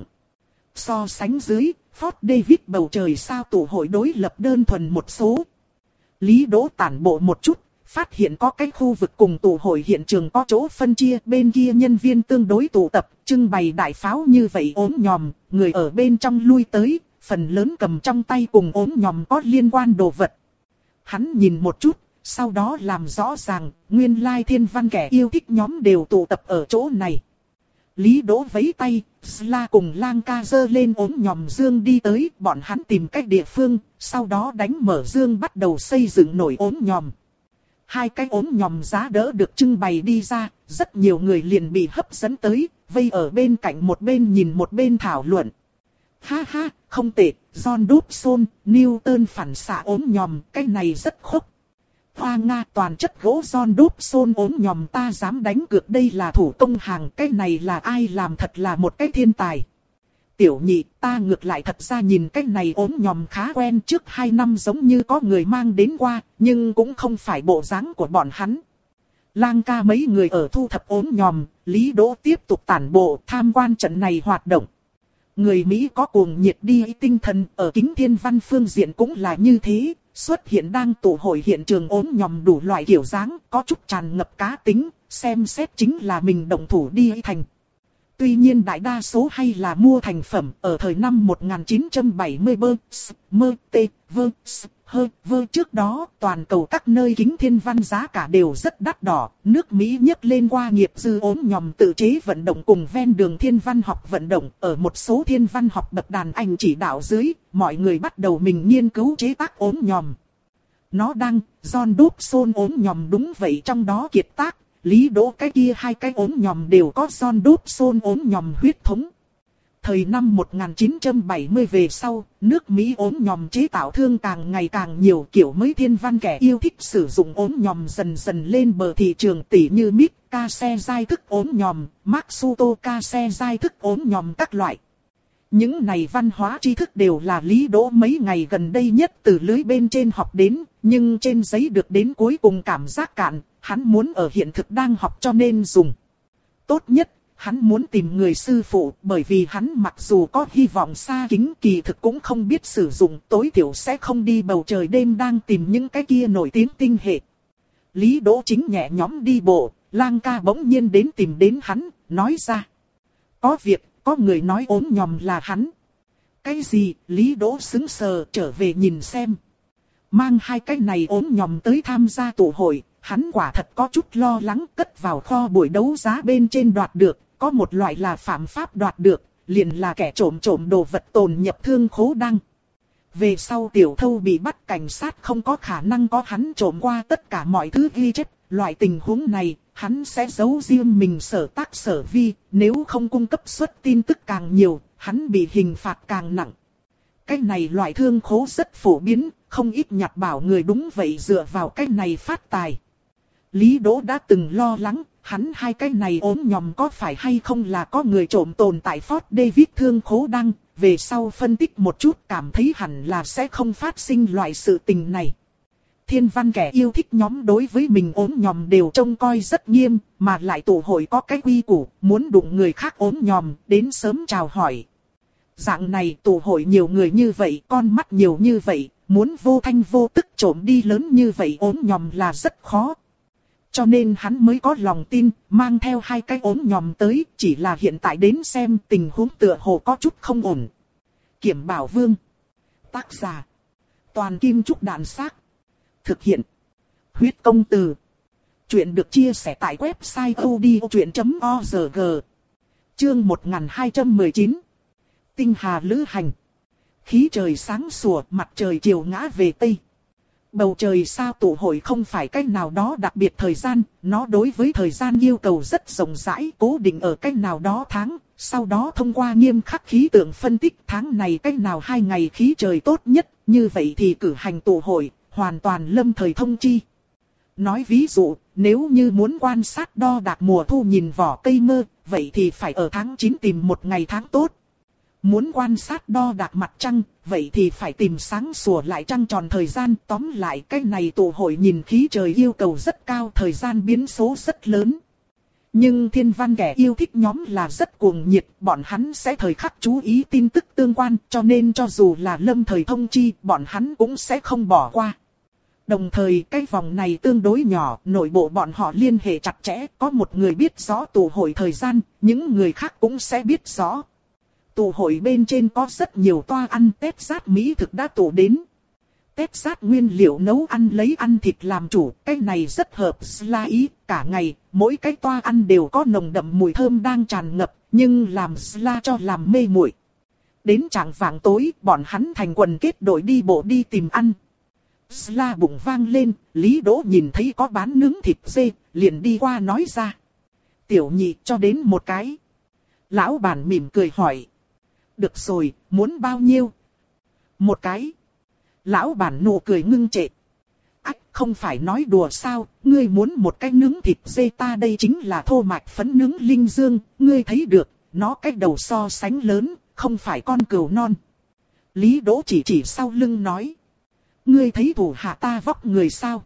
So sánh dưới, Fort David bầu trời sao tụ hội đối lập đơn thuần một số. Lý Đỗ tản bộ một chút, phát hiện có cái khu vực cùng tụ hội hiện trường có chỗ phân chia, bên kia nhân viên tương đối tụ tập, trưng bày đại pháo như vậy ốm nhòm, người ở bên trong lui tới, phần lớn cầm trong tay cùng ốm nhòm có liên quan đồ vật. Hắn nhìn một chút, sau đó làm rõ ràng, nguyên lai thiên văn kẻ yêu thích nhóm đều tụ tập ở chỗ này. Lý Đỗ vẫy tay, Sla cùng Lang ca giơ lên ốm nhòm dương đi tới, bọn hắn tìm cách địa phương, sau đó đánh mở dương bắt đầu xây dựng nổi ốm nhòm. Hai cái ốm nhòm giá đỡ được trưng bày đi ra, rất nhiều người liền bị hấp dẫn tới, vây ở bên cạnh một bên nhìn một bên thảo luận. Ha ha, không tệ, John Dobson, Newton phản xạ ốm nhòm, cái này rất khốc. Hoa Nga toàn chất gỗ John Dobson ốm nhòm ta dám đánh cược đây là thủ công hàng, cái này là ai làm thật là một cái thiên tài. Tiểu nhị, ta ngược lại thật ra nhìn cái này ốm nhòm khá quen, trước hai năm giống như có người mang đến qua, nhưng cũng không phải bộ dáng của bọn hắn. Lang ca mấy người ở thu thập ốm nhòm, Lý Đỗ tiếp tục tản bộ tham quan trận này hoạt động. Người Mỹ có cuồng nhiệt đi tinh thần, ở Kính Thiên Văn phương diện cũng là như thế, xuất hiện đang tụ hội hiện trường ốm nhòm đủ loại kiểu dáng, có chút tràn ngập cá tính, xem xét chính là mình động thủ đi thành. Tuy nhiên đại đa số hay là mua thành phẩm, ở thời năm một nghìn chín trăm bảy mươi bơ, s, mơ, tê, vơ, s, hơ, vơ trước đó, toàn cầu các nơi Kính Thiên Văn giá cả đều rất đắt đỏ, nước Mỹ nhấc lên qua nghiệp dư ốm nhòm tự chế vận động cùng ven đường thiên văn học vận động, ở một số thiên văn học bậc đàn anh chỉ đạo dưới, mọi người bắt đầu mình nghiên cứu chế tác ốm nhòm. Nó đang, John Dobson ốm nhòm đúng vậy trong đó kiệt tác. Lý Đỗ cái kia hai cái ốm nhòm đều có John Dobson ốm nhòm huyết thống. Thời năm một nghìn chín trăm bảy mươi về sau, nước Mỹ ốm nhòm chế tạo thương càng ngày càng nhiều, kiểu mới thiên văn kẻ yêu thích sử dụng ốm nhòm dần dần lên bờ thị trường, tỉ như Mít, ca xe giai thức ốm nhòm, Matsuto ca xe giai thức ốm nhòm các loại. Những này văn hóa tri thức đều là Lý Đỗ mấy ngày gần đây nhất từ lưới bên trên học đến, nhưng trên giấy được đến cuối cùng cảm giác cạn, hắn muốn ở hiện thực đang học cho nên dùng. Tốt nhất, hắn muốn tìm người sư phụ, bởi vì hắn mặc dù có hy vọng xa kính kỳ thực cũng không biết sử dụng, tối thiểu sẽ không đi bầu trời đêm đang tìm những cái kia nổi tiếng tinh hệ. Lý Đỗ chính nhẹ nhõm đi bộ, Lang ca bỗng nhiên đến tìm đến hắn, nói ra. Có việc, có người nói ốm nhòm là hắn. Cái gì? Lý Đỗ sững sờ trở về nhìn xem. Mang hai cái này ốm nhòm tới tham gia tụ hội, hắn quả thật có chút lo lắng, cất vào kho buổi đấu giá bên trên đoạt được, có một loại là phạm pháp đoạt được, liền là kẻ trộm trộm đồ vật tồn nhập thương khố đăng. Về sau tiểu thâu bị bắt, cảnh sát không có khả năng có hắn trộm qua tất cả mọi thứ ghi chép, loại tình huống này, hắn sẽ giấu riêng mình sở tác sở vi, nếu không cung cấp xuất tin tức càng nhiều, hắn bị hình phạt càng nặng. Cái này loại thương khố rất phổ biến, không ít nhặt bảo người đúng vậy dựa vào cái này phát tài. Lý Đỗ đã từng lo lắng, hắn hai cái này ốm nhòm có phải hay không là có người trộm tồn tại Fort David thương khố đăng, về sau phân tích một chút cảm thấy hẳn là sẽ không phát sinh loại sự tình này. Thiên văn kẻ yêu thích nhóm đối với mình ốm nhòm đều trông coi rất nghiêm, mà lại tụ hội có cái quy củ, muốn đụng người khác ốm nhòm, đến sớm chào hỏi. Dạng này tụ hội nhiều người như vậy, con mắt nhiều như vậy, muốn vô thanh vô tức trộm đi lớn như vậy ốm nhòm là rất khó. Cho nên hắn mới có lòng tin, mang theo hai cái ốm nhòm tới, chỉ là hiện tại đến xem tình huống tựa hồ có chút không ổn. Kiểm Bảo Vương. Tác giả. Toàn Kim Trúc Đạn Xác. Thực hiện. Huyết Công Từ. Chuyện được chia sẻ tại website odchuyện chấm org. Chương một nghìn hai trăm mười chín. Tinh hà lữ hành. Khí trời sáng sủa, mặt trời chiều ngã về Tây. Bầu trời sao tụ hội không phải cách nào đó đặc biệt thời gian, nó đối với thời gian yêu cầu rất rộng rãi, cố định ở cách nào đó tháng, sau đó thông qua nghiêm khắc khí tượng phân tích tháng này cách nào hai ngày khí trời tốt nhất, như vậy thì cử hành tụ hội, hoàn toàn lâm thời thông chi. Nói ví dụ, nếu như muốn quan sát đo đạc mùa thu nhìn vỏ cây mơ, vậy thì phải ở tháng chín tìm một ngày tháng tốt. Muốn quan sát đo đạc mặt trăng, vậy thì phải tìm sáng sủa lại trăng tròn thời gian. Tóm lại cái này tụ hội nhìn khí trời yêu cầu rất cao, thời gian biến số rất lớn. Nhưng thiên văn kẻ yêu thích nhóm là rất cuồng nhiệt, bọn hắn sẽ thời khắc chú ý tin tức tương quan, cho nên cho dù là lâm thời thông chi, bọn hắn cũng sẽ không bỏ qua. Đồng thời cái vòng này tương đối nhỏ, nội bộ bọn họ liên hệ chặt chẽ, có một người biết rõ tụ hội thời gian, những người khác cũng sẽ biết rõ. Tụ hội bên trên có rất nhiều toa ăn Tết Giát mỹ thực đã tụ đến. Tết Giát nguyên liệu nấu ăn lấy ăn thịt làm chủ, cái này rất hợp Sla ý, cả ngày, mỗi cái toa ăn đều có nồng đậm mùi thơm đang tràn ngập, nhưng làm Sla cho làm mê muội. Đến trạng vạng tối, bọn hắn thành quần kết đội đi bộ đi tìm ăn. Sla bụng vang lên, Lý Đỗ nhìn thấy có bán nướng thịt dê, liền đi qua nói ra. Tiểu nhị cho đến một cái. Lão bản mỉm cười hỏi. Được rồi, muốn bao nhiêu? Một cái. Lão bản nụ cười ngưng trệ. Ách, không phải nói đùa sao, ngươi muốn một cái nướng thịt dê, ta đây chính là thô mạch phấn nướng linh dương, ngươi thấy được, nó cái đầu so sánh lớn, không phải con cừu non. Lý Đỗ chỉ chỉ sau lưng nói. Ngươi thấy thủ hạ ta vóc người sao?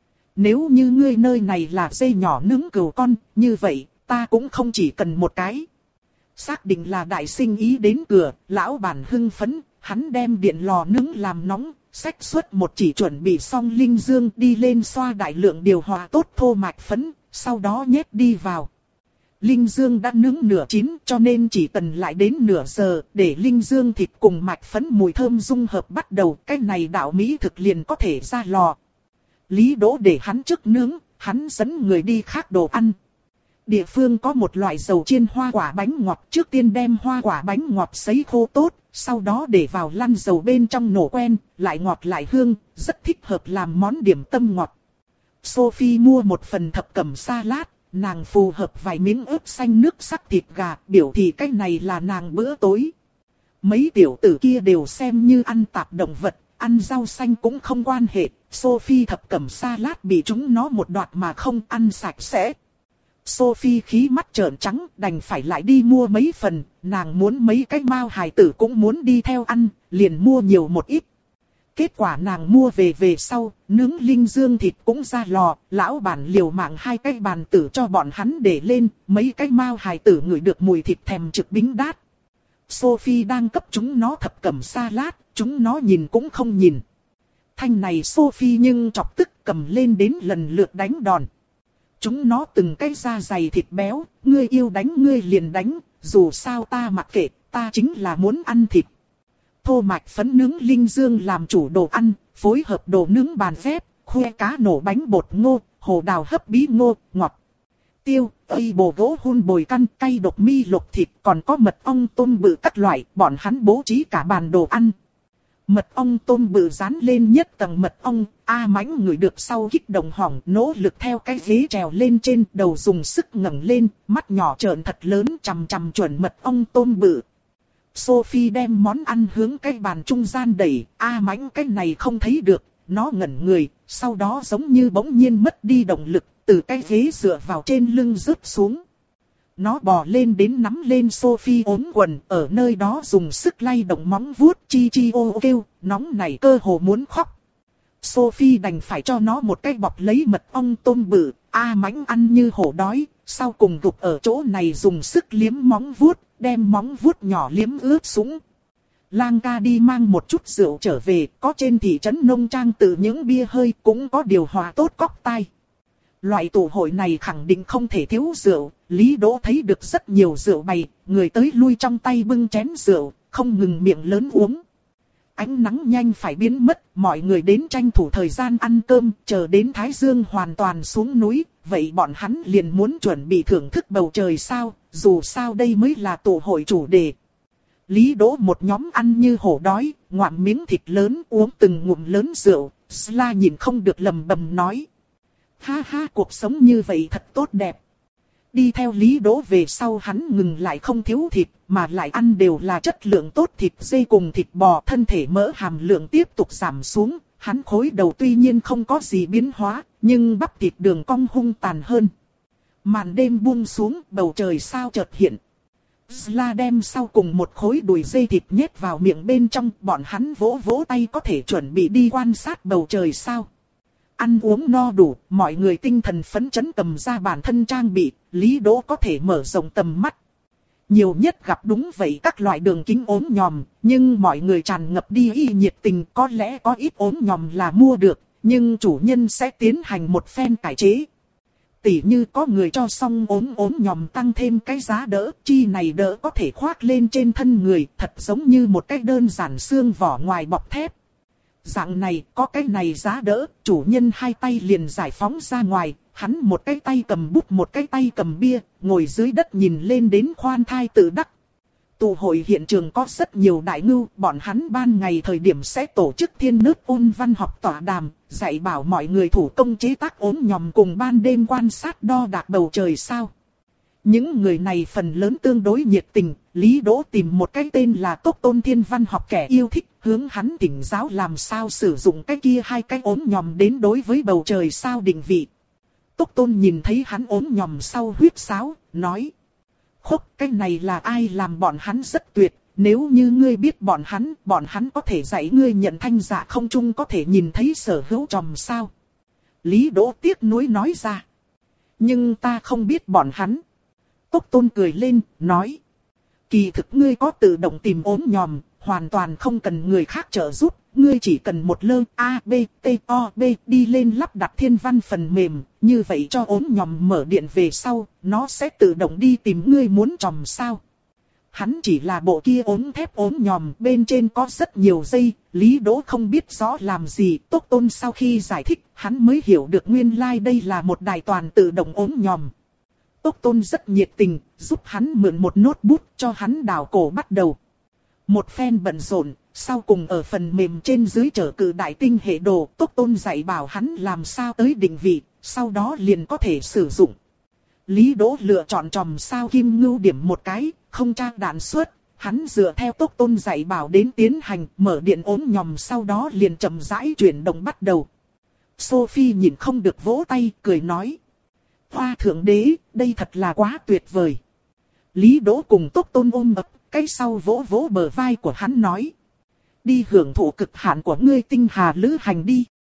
Nếu như ngươi nơi này là dê nhỏ nướng cừu con, như vậy, ta cũng không chỉ cần một cái. Xác định là đại sinh ý đến cửa, lão bản hưng phấn, hắn đem điện lò nướng làm nóng, xách xuất một chỉ chuẩn bị xong linh dương đi lên xoa đại lượng điều hòa tốt thô mạch phấn, sau đó nhét đi vào. Linh dương đã nướng nửa chín cho nên chỉ cần lại đến nửa giờ để linh dương thịt cùng mạch phấn mùi thơm dung hợp bắt đầu, cái này đạo mỹ thực liền có thể ra lò. Lý Đỗ để hắn trước nướng, hắn dẫn người đi khác đồ ăn. Địa phương có một loại dầu chiên hoa quả bánh ngọt, trước tiên đem hoa quả bánh ngọt sấy khô tốt, sau đó để vào lăn dầu bên trong nổ quen, lại ngọt lại hương, rất thích hợp làm món điểm tâm ngọt. Sophie mua một phần thập cẩm salad, nàng phù hợp vài miếng ớt xanh nước sắc thịt gà, biểu thị cái này là nàng bữa tối. Mấy tiểu tử kia đều xem như ăn tạp động vật, ăn rau xanh cũng không quan hệ, Sophie thập cẩm salad bị chúng nó một đoạt mà không ăn sạch sẽ. Sophie khí mắt trợn trắng, đành phải lại đi mua mấy phần, nàng muốn mấy cái mao hài tử cũng muốn đi theo ăn, liền mua nhiều một ít. Kết quả nàng mua về về sau, nướng linh dương thịt cũng ra lò, lão bản liều mạng hai cái bàn tử cho bọn hắn để lên, mấy cái mao hài tử ngửi được mùi thịt thèm trực bính đát. Sophie đang cấp chúng nó thập cẩm salad, chúng nó nhìn cũng không nhìn. Thanh này Sophie nhưng chọc tức cầm lên đến lần lượt đánh đòn. Chúng nó từng cái da dày thịt béo, ngươi yêu đánh ngươi liền đánh, dù sao ta mặc kệ, ta chính là muốn ăn thịt. Thô mạch phấn nướng linh dương làm chủ đồ ăn, phối hợp đồ nướng bàn phép, khoe cá nổ bánh bột ngô, hồ đào hấp bí ngô, ngọt. Tiêu, tây bồ gỗ hun bồi căn, cay độc mi lục thịt, còn có mật ong tôm bự các loại, bọn hắn bố trí cả bàn đồ ăn. Mật ong tôm bự dán lên nhất tầng mật ong, A Mãnh ngửi được sau kích động hỏng, nỗ lực theo cái ghế trèo lên trên, đầu dùng sức ngẩng lên, mắt nhỏ trợn thật lớn chằm chằm chuẩn mật ong tôm bự. Sophie đem món ăn hướng cái bàn trung gian đẩy, A Mãnh cái này không thấy được, nó ngẩn người, sau đó giống như bỗng nhiên mất đi động lực, từ cái ghế dựa vào trên lưng rớt xuống. Nó bò lên đến nắm lên Sophie ốm quần, ở nơi đó dùng sức lay động móng vuốt chi chi ô kêu, nóng này cơ hồ muốn khóc. Sophie đành phải cho nó một cái bọc lấy mật ong tôm bự, A Mãnh ăn như hổ đói, sau cùng gục ở chỗ này dùng sức liếm móng vuốt, đem móng vuốt nhỏ liếm ướt sũng. Lang ca đi mang một chút rượu trở về, có trên thị trấn nông trang từ những bia hơi cũng có điều hòa tốt cóc tai. Loại tụ hội này khẳng định không thể thiếu rượu, Lý Đỗ thấy được rất nhiều rượu bày, người tới lui trong tay bưng chén rượu, không ngừng miệng lớn uống. Ánh nắng nhanh phải biến mất, mọi người đến tranh thủ thời gian ăn cơm, chờ đến Thái Dương hoàn toàn xuống núi, vậy bọn hắn liền muốn chuẩn bị thưởng thức bầu trời sao, dù sao đây mới là tụ hội chủ đề. Lý Đỗ một nhóm ăn như hổ đói, ngoạm miếng thịt lớn uống từng ngụm lớn rượu, Sla nhìn không được lầm bầm nói. Ha ha, cuộc sống như vậy thật tốt đẹp. Đi theo Lý Đỗ về sau hắn ngừng lại không thiếu thịt, mà lại ăn đều là chất lượng tốt thịt dê cùng thịt bò, thân thể mỡ hàm lượng tiếp tục giảm xuống, hắn khối đầu tuy nhiên không có gì biến hóa, nhưng bắp thịt đường cong hung tàn hơn. Màn đêm buông xuống, bầu trời sao chợt hiện. Sla đem sau cùng một khối đùi dê thịt nhét vào miệng bên trong, bọn hắn vỗ vỗ tay có thể chuẩn bị đi quan sát bầu trời sao. Ăn uống no đủ, mọi người tinh thần phấn chấn cầm ra bản thân trang bị, Lý Đỗ có thể mở rộng tầm mắt. Nhiều nhất gặp đúng vậy các loại đường kính ốm nhòm, nhưng mọi người tràn ngập đi y nhiệt tình, có lẽ có ít ốm nhòm là mua được, nhưng chủ nhân sẽ tiến hành một phen cải chế. Tỉ như có người cho xong ốm ốm nhòm tăng thêm cái giá đỡ, chi này đỡ có thể khoác lên trên thân người, thật giống như một cái đơn giản xương vỏ ngoài bọc thép. Dạng này, có cái này giá đỡ, chủ nhân hai tay liền giải phóng ra ngoài, hắn một cái tay cầm bút một cái tay cầm bia, ngồi dưới đất nhìn lên đến khoan thai tự đắc. Tụ hội hiện trường có rất nhiều đại ngưu, bọn hắn ban ngày thời điểm sẽ tổ chức thiên nước ôn văn học tọa đàm, dạy bảo mọi người thủ công chế tác ốm nhòm cùng ban đêm quan sát đo đạc bầu trời sao. Những người này phần lớn tương đối nhiệt tình, Lý Đỗ tìm một cái tên là Tốc Tôn Thiên Văn học kẻ yêu thích, hướng hắn thỉnh giáo làm sao sử dụng cái kia hai cái ốm nhòm đến đối với bầu trời sao định vị. Tốc Tôn nhìn thấy hắn ốm nhòm sau huyết sáo, nói. Khúc, cái này là ai làm bọn hắn rất tuyệt, nếu như ngươi biết bọn hắn, bọn hắn có thể dạy ngươi nhận thanh dạ không chung có thể nhìn thấy sở hữu tròm sao. Lý Đỗ tiếc nuối nói ra. Nhưng ta không biết bọn hắn. Tốc Tôn cười lên, nói. Kỳ thực ngươi có tự động tìm ốm nhòm, hoàn toàn không cần người khác trợ giúp. Ngươi chỉ cần một lơ A, B, T, O, B đi lên lắp đặt thiên văn phần mềm. Như vậy cho ốm nhòm mở điện về sau, nó sẽ tự động đi tìm ngươi muốn tròm sao. Hắn chỉ là bộ kia ốm thép ốm nhòm, bên trên có rất nhiều dây, Lý Đỗ không biết rõ làm gì. Tốc Tôn sau khi giải thích, hắn mới hiểu được nguyên lai like đây là một đài toàn tự động ốm nhòm. Tốc Tôn rất nhiệt tình, giúp hắn mượn một notebook cho hắn đào cổ bắt đầu. Một phen bận rộn, sau cùng ở phần mềm trên dưới trở cự đại tinh hệ đồ, Tốc Tôn dạy bảo hắn làm sao tới định vị, sau đó liền có thể sử dụng. Lý Đỗ lựa chọn tròm sao kim ngưu điểm một cái, không tra đạn suất, hắn dựa theo Tốc Tôn dạy bảo đến tiến hành, mở điện ốm nhòm sau đó liền chậm rãi chuyển động bắt đầu. Sophie nhìn không được vỗ tay, cười nói. Hoa thượng đế, đây thật là quá tuyệt vời. Lý Đỗ cùng Tốc Tôn ôm ấp, cái sau vỗ vỗ bờ vai của hắn nói. Đi hưởng thụ cực hạn của ngươi tinh hà lữ hành đi.